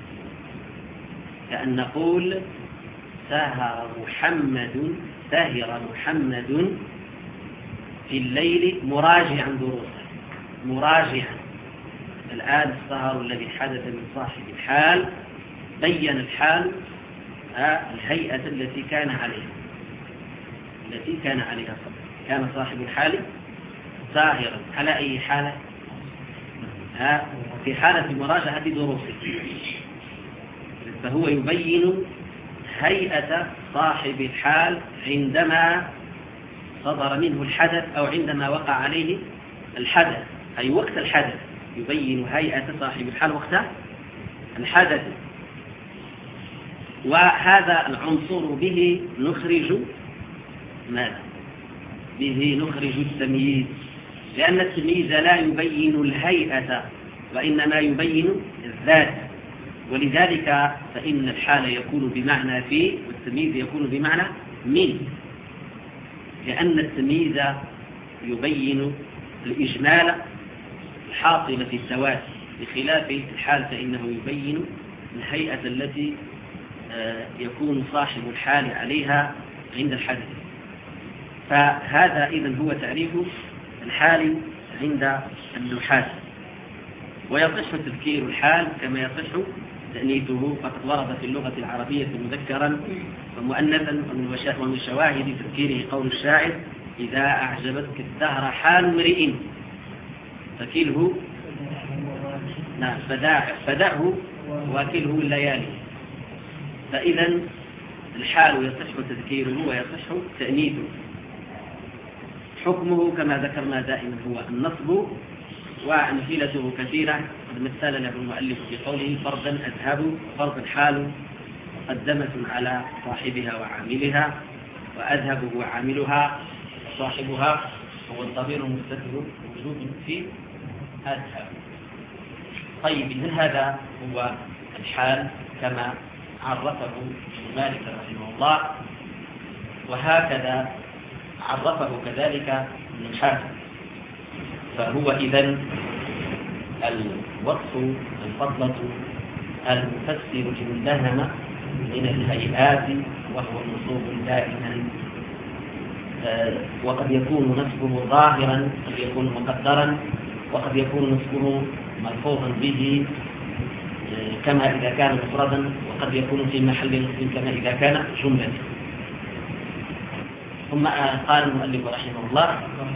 Speaker 1: كأن نقول سهر محمد سهر محمد في الليل مراجعا دروسه، مراجعا. الآن السهر الذي حدث من صاحب الحال بين الحال الهيئة التي كان عليها التي كان عليها كان صاحب الحال ساهرا على أي حالة؟ في حالة مراجعة دروسه، فهو يبين هيئة صاحب الحال عندما صدر منه الحدث أو عندما وقع عليه الحدث، أي وقت الحدث، يبين هيئة صاحب الحال وقت الحدث. وهذا العنصر به نخرج ماذا؟ به نخرج التمييز، لأن التمييز لا يبين الهيئة وإنما يبين الذات، ولذلك فإن الحال يكون بمعنى في والتمييز يكون بمعنى من، لأن التمييز يبين الإجمال الحاصل في السواد، بخلاف الحال فإنه يبين الهيئة التي يكون صاحب الحال عليها عند الحدث. فهذا إذن هو تعريف الحال عند النحاة. ويصح تذكير الحال كما يصح تأنيثه، فقد ورد في اللغة العربية مذكرا ومؤنثا، ومن شواهد تذكيره قول الشاعر إذا أعجبتك الدهر حال امرئ فكله نعم فدعه وكله الليالي. فإذا الحال يصح تذكيره ويصح تأنيثه. حكمه كما ذكرنا دائما هو النصب، وأمثلته كثيرة قد مثل له المؤلف في قوله فردا أذهب، فردا حال مقدمة على صاحبها وعاملها، وأذهب هو عاملها وصاحبها هو الضمير المستتر وجود في أذهب. طيب إذن هذا هو الحال كما عرفه مالك رحمه الله، وهكذا عرفه كذلك ابن حاتم. فهو إذن الوصف الفضلة المفسر الملهم من الهيئات، وهو نصوب دائما، وقد يكون نصبه ظاهرا، قد يكون مقدرا، وقد يكون نصبه ملفوظا به كما إذا كان مفردا، وقد يكون في محل نصب كما إذا كان جملة. ثم قال المؤلف رحمه الله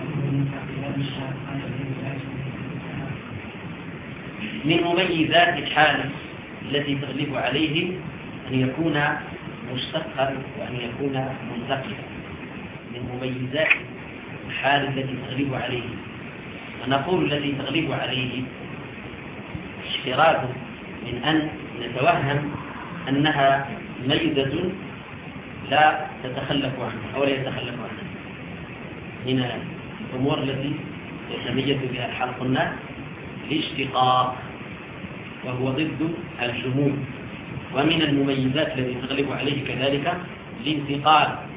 Speaker 1: من مميزات الحال التي تغلب عليه أن يكون مشتقا وأن يكون منتقلا. من مميزات الحال التي تغلب عليه، ونقول التي تغلب عليه احتراز من أن نتوهم أنها ميزة لا تتخلف عنها أو لا يتخلف عنها. من الأمور التي يتميز بها الحال قلنا الاشتقاق، وهو ضد الجمود. ومن المميزات التي تغلب عليه كذلك الانتقال،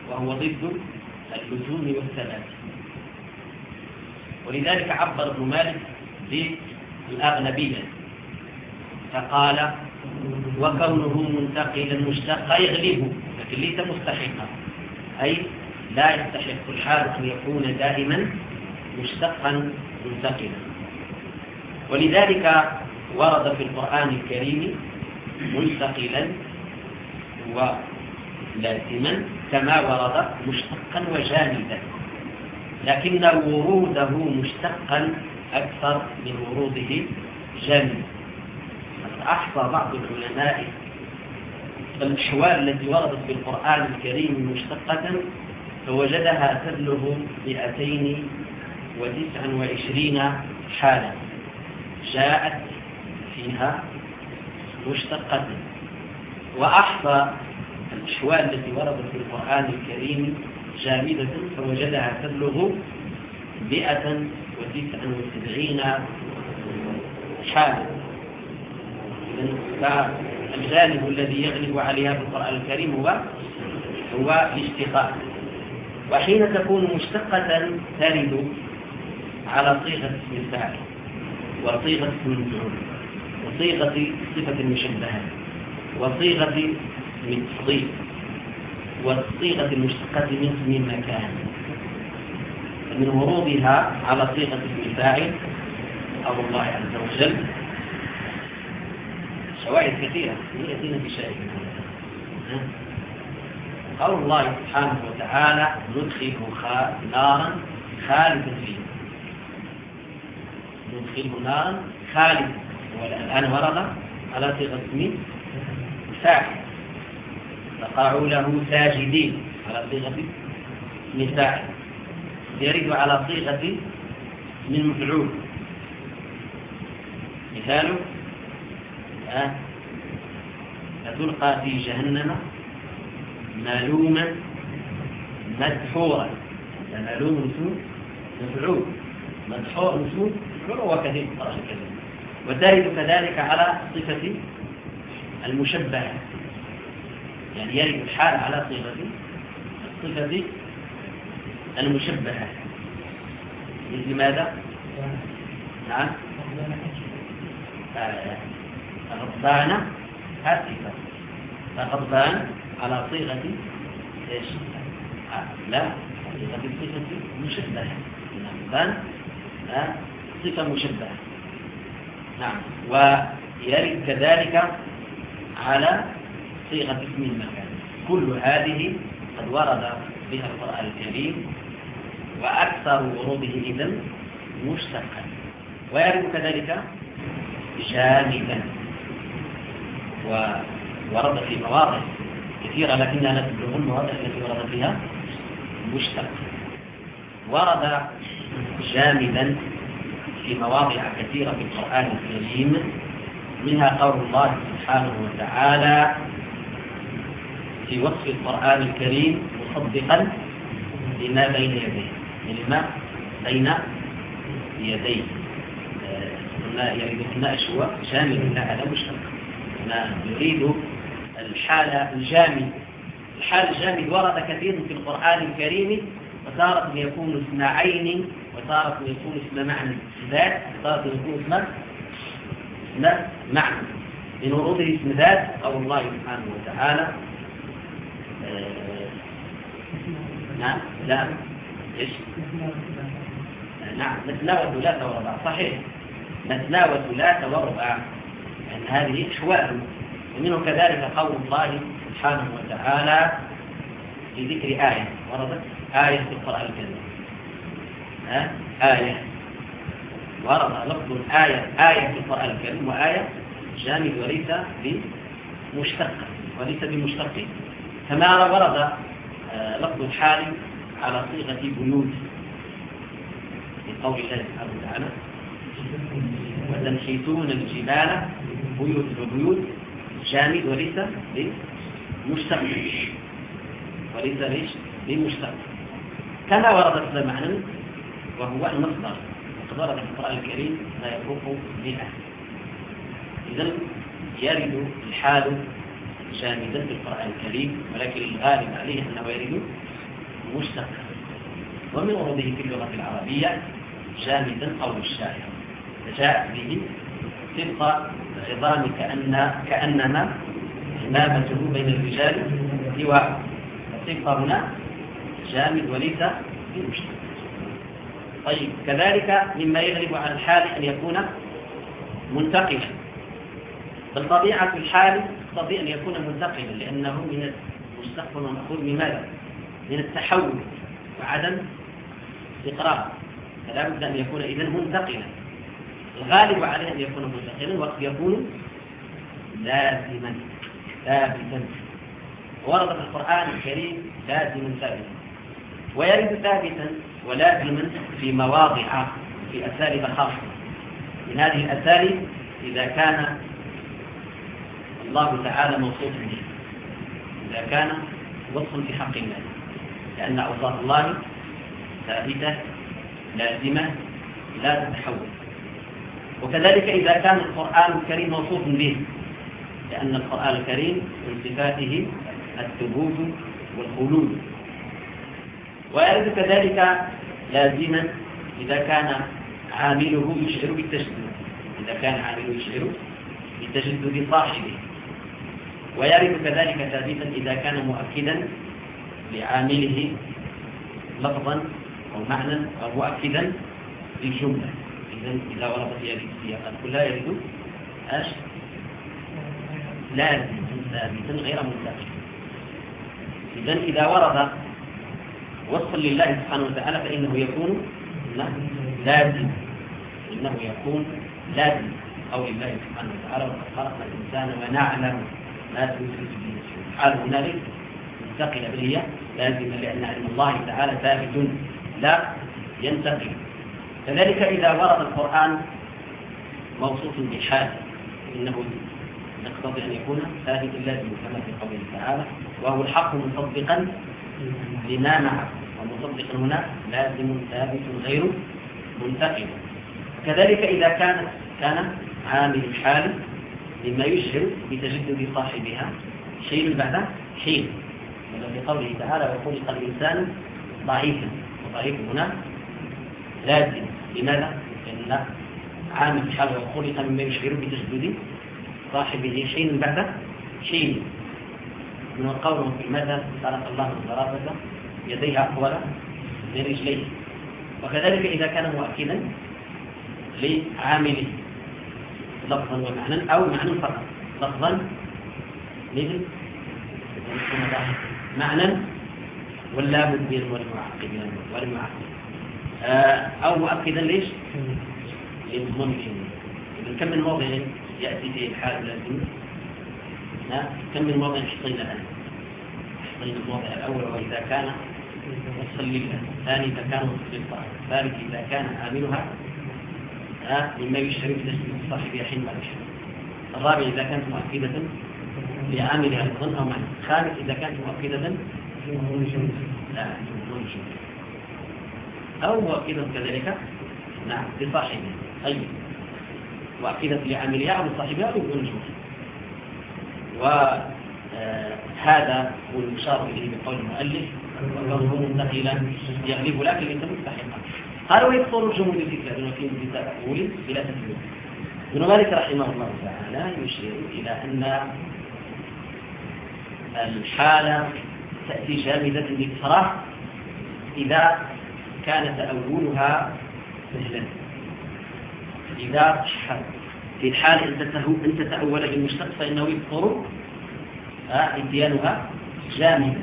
Speaker 1: وهو ضد اللزوم والثبات. ولذلك عبر ابن مالك بالأغلبية فقال وكونه منتقلا مشتقا يغلبه، لكن ليس مستحقا، أي لا يستحق الحال أن يكون دائما مشتقا منتقلا. ولذلك ورد في القرآن الكريم منتقلا ولازما كما ورد مشتقا وجامدا، لكن وروده مشتقا أكثر من وروده جامدا. أحصى بعض العلماء الأحوال التي وردت في القرآن الكريم مشتقة فوجدها تبلغ مئتين وتسعة وعشرين حالة جاءت فيها مشتقة. وأحصى الأحوال التي وردت في القرآن الكريم جامدة فوجدها تبلغ مئة وتسعة وسبعين حالة. فالجانب الذي يغلب عليها في القرآن الكريم هو هو الاشتقاق. وحين تكون مشتقة ترد على صيغة اسم الفاعل وصيغة اسم المفعول وصيغة صفة المشبهة وصيغة اسم التفضيل والصيغة المشتقة من اسم المكان. من ورودها على صيغة اسم الفاعل أو الله عز وجل شواهد كثيرة يأتينا بشيء. قول الله سبحانه وتعالى ندخله نارا خالدا فيها، ندخله نارا خالدا، والآن ورد على صيغة اسم فاعل فقعوا له ساجدين على صيغة اسم فاعل، يرد على صيغة من مفعول. مثاله أه لتلقى في جهنم ملوما مدحورا. ملوم اسمه مفعول، مدحور اسمه مفعول، وكثير قرأ الكلمة. وترد كذلك على صفة المشبهة، يعني يرد الحال على صفة الصفة المشبهة. مثل ماذا؟ نعم غضبان هاتفا، فغضبان على صيغة ايش؟ آه. لا صيغة صفة مشبهة، غضبان آه. صفة مشبهة. نعم. ويرد كذلك على صيغة اسم المكان. كل هذه قد ورد بها القرآن الكريم، وأكثر وروده إذن مشتقا. ويرد كذلك جامدا، وورد في مواضع كثيرة لكنها لا تبلغ المواضع التي ورد فيها مشتق. ورد جامدا في مواضع كثيرة في القرآن الكريم، منها قول الله سبحانه وتعالى في وصف القرآن الكريم مصدقا لما بين يديه، لما بين يديه. لا يريد الناقش هو جامد لا على مشتق، لا يريد الحالة الجامد. الحال الجامد ورد كثير في القرآن الكريم، وتارة يكون اسم عين، وتارة يكون اسم معنى ذات، وتارة يكون اسم اسم معنى. من وروده اسم ذات قول الله سبحانه وتعالى آه نعم لا ايش نعم مثنى وثلاث ورباع، صحيح مثنى وثلاث ورباع، يعني هذه أحوال. ومنه كذلك قول الله سبحانه وتعالى في ذكر آية وردت آية في القرآن الكريم. ها آية ورد لفظ آية آية في القرآن الكريم، وآية جامد وليس بمشتق وليس بمشتق. كما ورد لفظ الحال على صيغة بيوت في قول الله سبحانه وتعالى وتنحتون الجبال بيوت، وبيوت جامد وليس بمشتق وليس ليش بمشتق. كما ورد في المعنى وهو المصدر، وقد ورد في القرآن الكريم لا يفوق مئة. إذن يرد الحال جامدا في القرآن الكريم، ولكن الغالب عليه أنه يرد مشتق، ومن وروده في اللغة العربية جامدا أو مشتاقا، فجاء به صدق عظام كأن كأنما عمامته بين الرجال سواء. الصدق هنا جامد وليس بمشتق. طيب كذلك مما يغلب على الحال أن يكون منتقلا. بالطبيعة الحال يستطيع أن يكون منتقلا لأنه من المستقبل ومأخوذ من ماذا؟ من التحول وعدم استقرار، فلا بد أن يكون إذن منتقلا. الغالب عليه أن يكون منتقلا وقد يكون لازما ثابتا، ورد في القرآن الكريم لازما ثابتا، ويرد ثابتا ولازما في مواضع في أساليب خاصة. من هذه الأساليب إذا كان الله تعالى موصوفا به، إذا كان وصفا في حق الله، لأن أوصاف الله ثابتة لازمة لا تتحول. وكذلك إذا كان القرآن الكريم موصوفا به، لأن القرآن الكريم من صفاته الثبوت والخلود. ويرد كذلك لازما إذا كان عامله يشعر بالتجدد، إذا كان عامله يشعر بتجدد صاحبه. ويرد كذلك ثابتا إذا كان مؤكدا لعامله لفظا أو معنى أو مؤكدا للجملة. إذن إذا وردت هذه السياقات كلها يرد أش لازم ثابتا غير منتقل. إذن إذا ورد وصفا لله سبحانه وتعالى فإنه يكون لازم، إنه يكون لازم قول الله سبحانه وتعالى وقد خلقنا الإنسان ونعلم ما توسوس به نفسه. حال هنالك منتقلة بل هي لازمة، لأن علم الله تعالى ثابت لا ينتقل. كذلك إذا ورد القرآن موصوف بحال إنه يقتضي أن يكون ثابت لازم كما في قوله تعالى وهو الحق مصدقا لما معه، ومصدقا هنا لازم ثابت غير منتقل. كذلك إذا كان كان عامل الحال مما يشعر بتجدد صاحبها شيء بعد حين، في قوله تعالى وخلق الإنسان ضعيفا، وضعيف هنا لازم. لماذا؟ لأن عامل الحال وخلق مما يشعر بتجدد صاحبه شيء بعد شيء. من القول في المثل خلق الله الزرافة يديها أطول من رجليه. وكذلك إذا كان مؤكدا لعامله لفظا ومعنى أو معنى فقط، لفظا مثل معنى ولا مدبر والمعقب والمعقب، أو مؤكدا ليش؟ لممكن. إذن كم من موضع يأتي فيه الحال لازم؟ كم من موضع حصينا الآن؟ حصينا الموضع الأول وإذا كان وصل لله، الثاني إذا كان وصل للطاعة، الثالث إذا كان عاملها مما يشعر بتجديد صاحبها حين ما يشعر، الرابع إذا كانت مؤكدة لعاملها الظن أو معنى، الخامس إذا كانت مؤكدة لا أو مؤكدة كذلك نعم لصاحبها، أي مؤكدة لعاملها أو لصاحبها أو للجمهور. وهذا هو المشار إليه بقول المؤلف وكونه منتقلا يغلب لكن ليس مستحقا. قال ويكثر الجمهور في كتابه وفي تأويل بلا تفسير. ابن مالك رحمه الله تعالى يشير إلى أن الحالة تأتي جامدة للإكراه إذا كان تأولها سهلا. إذا في الحال أن تتأول بالمشتق فإنه يكثر اتيانها جامدة،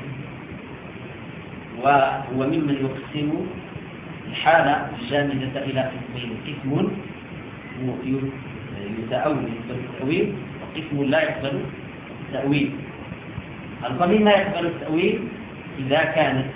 Speaker 1: وهو ممن يقسم الحالة الجامدة إلى قسمين: قسم يتأول بالتأويل وقسم لا يقبل التأويل. القميم ما يقبل التأويل إذا كانت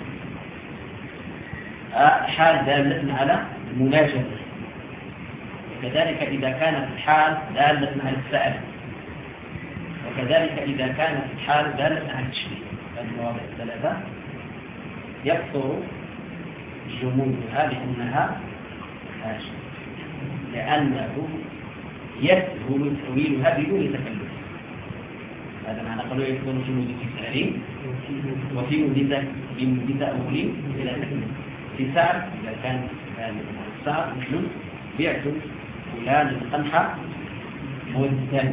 Speaker 1: حال دالة على المناجمة، وكذلك إذا كانت الحال دالة على السأل، وكذلك إذا كانت الحال دالة على التشبيه. هذه المواضع الثلاثة يكثر جمودها لأنها حاجة، لأنه يسهل تأويلها بدون تكلف. هذا معنى قالوا يكون في مدة التعليم وفي مدة في مدة أولين إلى تكمل. في سعر إذا كان السعر مثل بعت فلان القمحة مدة،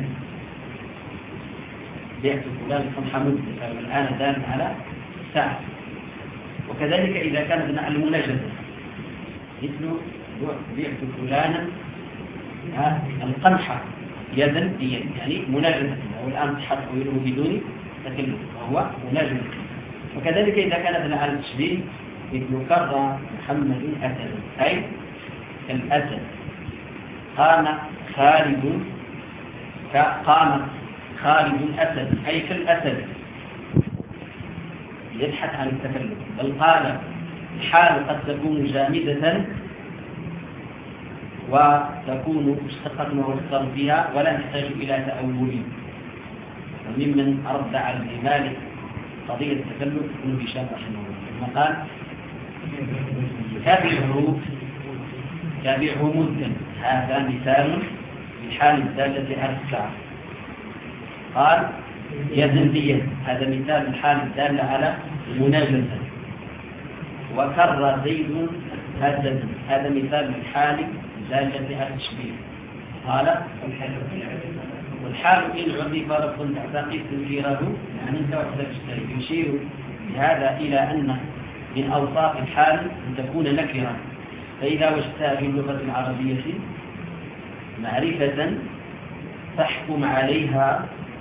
Speaker 1: بعت فلان القمحة مدة، الآن دال على سعر. وكذلك إذا كان بناء المناجزة مثل بعت فلانا القمحة يدا بيد، يعني مناجزة، والآن تحط ويله بدون تكلف وهو مناجزة. وكذلك إذا كان بناء التشبيه مثل كر محمد أسد، أي الأسد. قام خالد قام خالد أسد، أي كالأسد، يبحث عن التكلف. بل قال الحال قد تكون جامدة وتكون مشتقة ومصدر فيها ولا نحتاج إلى تأول. وممن رد على مالك قضية التكلف ابن هشام رحمه الله ثم قال تابعه تابعه مدا، هذا مثال للحال الدالة على السعر. قال يد بيد، هذا مثال الحال الدالة على المناجزة. وكر زيد أسد، هذا مثال الحال الدالة على التشبيه. قال والحال إن عرف لفظ تعتقد تنكيره، يعني انت وحدك يشير بهذا إلى أن من أوصاف الحال أن تكون نكرة، فإذا وجدتها في اللغة العربية معرفة تحكم عليها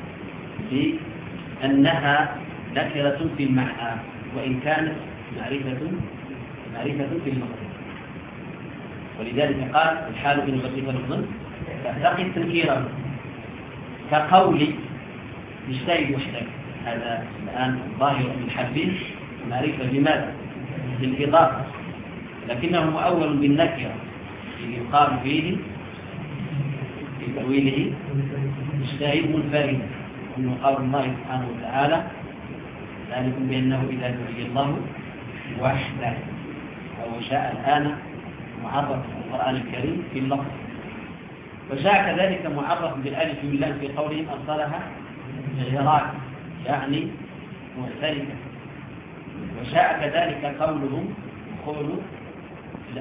Speaker 1: بأنها نكرة في المعنى وإن كانت معرفة معرفة في المقصد. ولذلك قال الحال إن عرف لفظ تعتقد تنكيره، كقول مجتهد وحدك، هذا الآن ظاهر من الحديث معرفة بماذا؟ بالإضافة، لكنه مؤول بالنكرة يقال فيه في تأويله مجتهد منفرد، ومن قول الله سبحانه وتعالى ذلكم بأنه إذا دعي الله وحده. أو جاء الآن معرف في القرآن الكريم في اللفظ، وجاء كذلك معرف بالالف واللام في قولهم أرسلها شجرات يعني مختلفة. وجاء كذلك قولهم قولوا لا.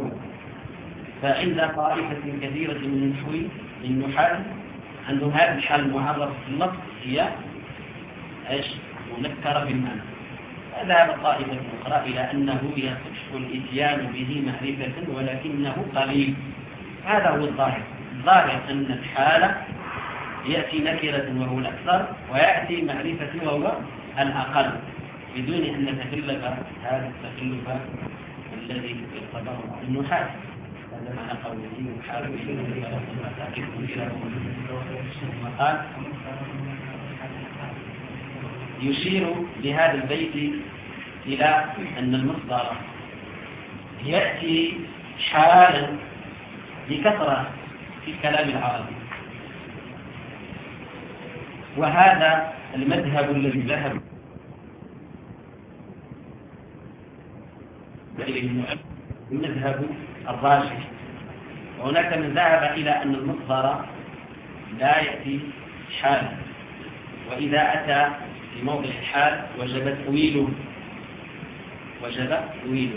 Speaker 1: فعند طائفة كثيرة من النحوي النحاة عندهم هذه الحال المعرف في اللفظ هي ايش؟ منكرة في المعنى. فذهب الطائفة الأخرى إلى أنه يصح الإتيان به معرفة ولكنه قليل. هذا هو الظاهر. الظاهر أن الحالة يأتي نكرة وهو الأكثر، ويأتي معرفة وهو الأقل، بدون أن نتكلف هذا التكلف الذي يرتبطه النحاة. هذا معنى قوله وحال قال يشير بهذا البيت إلى أن المصدر يأتي حالا بكثرة في الكلام العربي، وهذا المذهب الذي ذهب المذهب الراجح. وهناك من ذهب إلى أن المصدر لا يأتي حالا، وإذا أتى في موضع الحال وجب تأويله وجب تأويله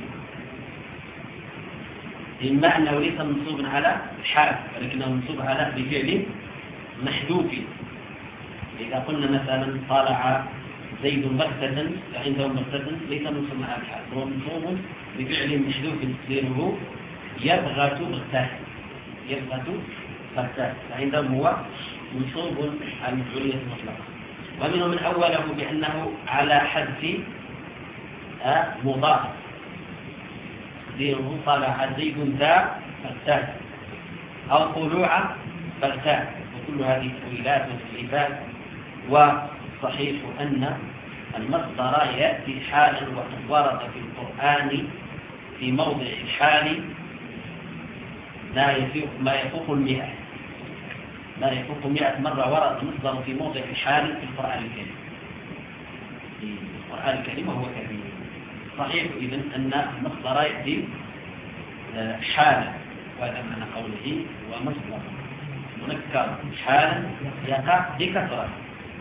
Speaker 1: إما أنه ليس منصوب على الحال ولكنه منصوب على بفعل محذوف. إذا قلنا مثلا طالع زيد بغتة، فعنده بغتة ليس منصوب على الحال، هو منصوب بفعل محذوف تقديره يبغت بغتة، يبغت بغتة، فعندهم هو منصوب على المفعولية المطلقة. ومنهم من أوله بأنه على حذف مضاف تقديره طالع زيد ذا بغتة أو طلوع بغتة، وكل هذه التأويلات والتأليفات. وصحيح أن المصدر يأتي حالا، وقد ورد في القرآن في موضع الحال لا يفوق ما يفوق المئة ما يفوق مئة مرة ورد المصدر في موضع الحال في القرآن الكريم في القرآن الكريم وهو كريم. صحيح إذن أن المصدر يأتي حالا، وهذا معنى قوله ومصدر منكر حالا يقع بكثرة.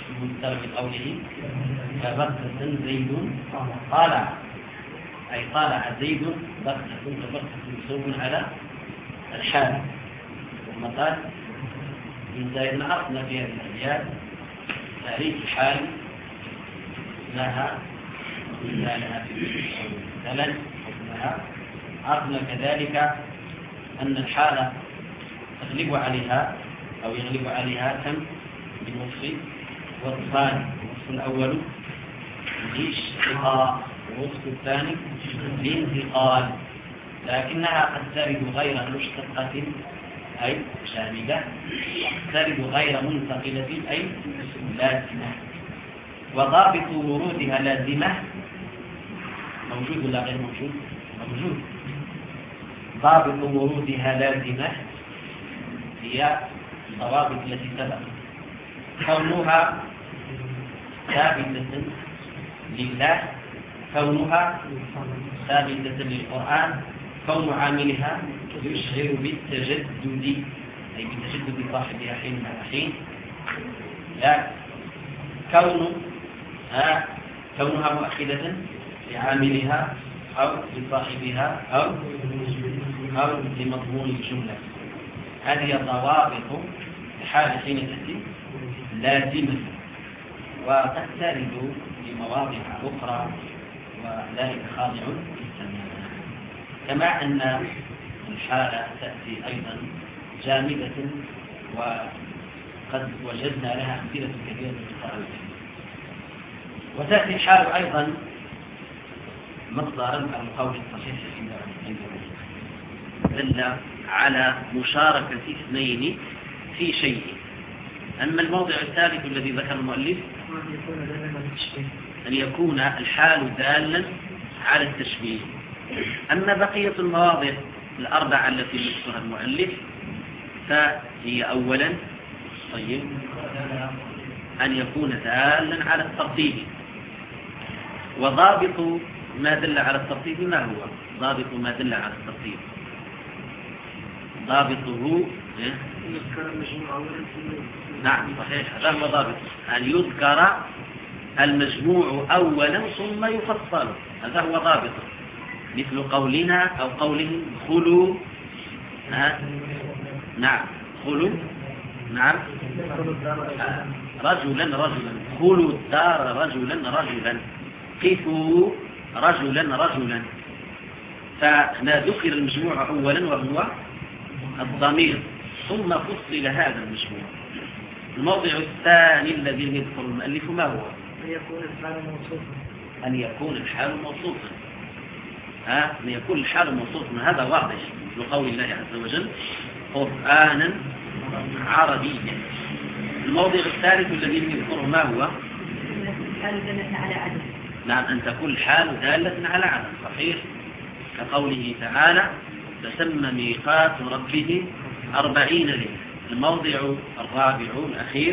Speaker 1: المصدر بقوله كبغتة زيد طالع، أي طالع زيد بغتة، فبغتة منصوب على الحال. ثم قال إن زيدنا أصل في هذه الأبيات تعريف الحال لها مثالها في مثلا لها أصل كذلك أن الحالة تغلب عليها أو يغلب عليها كم بالوصف والثاني. الوصف الأول الاشتقاق والوصف الثاني الانتقال، لكنها قد ترد غير مشتقة أي شاملة، ترد غير منتقلة أي لازمة. وضابط ورودها لازمة موجود ولا غير موجود؟ موجود. ضابط ورودها لازمة هي الضوابط التي سبقت: كونها ثابتة لله، كونها ثابتة للقرآن، كون عاملها يشعر بالتجدد أي بتجدد صاحبها حين بعد حين، لا كون ها كونها مؤكدة لعاملها أو لصاحبها أو أو لمضمون الجملة. هذه الضوابط الحال حين تأتي لازمة، وقد ترد في مواضع أخرى وذلك خاضع للسماع. كما أن الحالة تأتي أيضا جامدة، وقد وجدنا لها أمثلة كثيرة في القرآن. وتأتي الحال أيضا مصدرا المقول الصحيح دل على مشاركة اثنين في شيء. أما الموضع الثالث الذي ذكر المؤلف أن يكون الحال دالا على التشبيه. أما بقية المواضع الأربعة التي ذكرها المؤلف فهي أولا طيب أن يكون دالا على الترتيب. وضابط ما دل على الترتيب ما هو؟ ضابط ما دل على الترتيب ضابطه إيه؟ نعم صحيح، هذا هو ضابط، أن يذكر المجموع أولا ثم يفصل، هذا هو ضابط. مثل قولنا أو قولهم خلوا آه. نعم خلوا نعم آه. رجلا رجلا خلوا الدار رجلا رجلا قفوا رجلا رجلا. فما ذكر المجموع أولا وهو الضمير ثم فصل هذا المجموع. الموضع الثاني الذي يذكر المؤلف ما هو؟
Speaker 2: أن يكون الحال موصوفا
Speaker 1: أن يكون الحال موصوفا ها أن يكون الحال موصوفا. هذا واضح لقول الله عز وجل قرآنا عربيا. الموضع الثالث الذي يذكره ما هو؟
Speaker 2: الحال دالة على عدد.
Speaker 1: نعم أن تكون الحال دالة على عدد صحيح، كقوله تعالى فسمى ميقات ربه أربعين ليلة. الموضع الرابع الأخير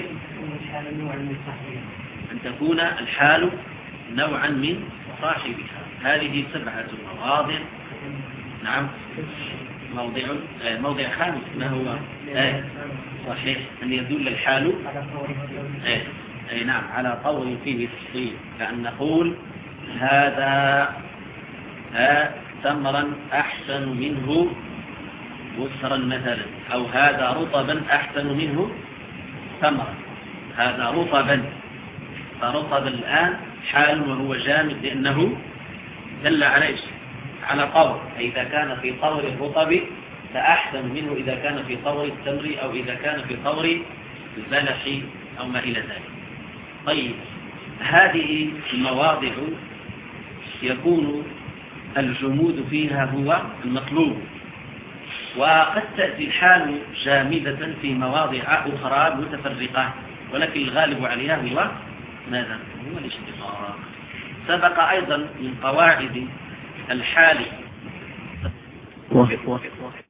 Speaker 1: أن تكون الحال نوعا من صاحبها. هذه سبعة مواضع. نعم موضع موضع خامس ما هو؟ آه. صحيح أن يدل الحال آه. أي نعم على طور فيه تفصيل، كأن نقول هذا آه تمرا أحسن منه بسرا مثلا، أو هذا رطبا أحسن منه تمرا. هذا رطبا، فرطب الآن حال وهو جامد لأنه دل على إيش؟ على طور. إذا كان في طور الرطب فأحسن منه إذا كان في طور التمر أو إذا كان في طور البلح أو ما إلى ذلك. طيب هذه المواضع يكون الجمود فيها هو المطلوب، وقد تأتي الحال جامدة في مواضع أخرى متفرقة، ولكن الغالب عليها هو ماذا؟ هو الاشتقاق. سبق أيضا من قواعد الحال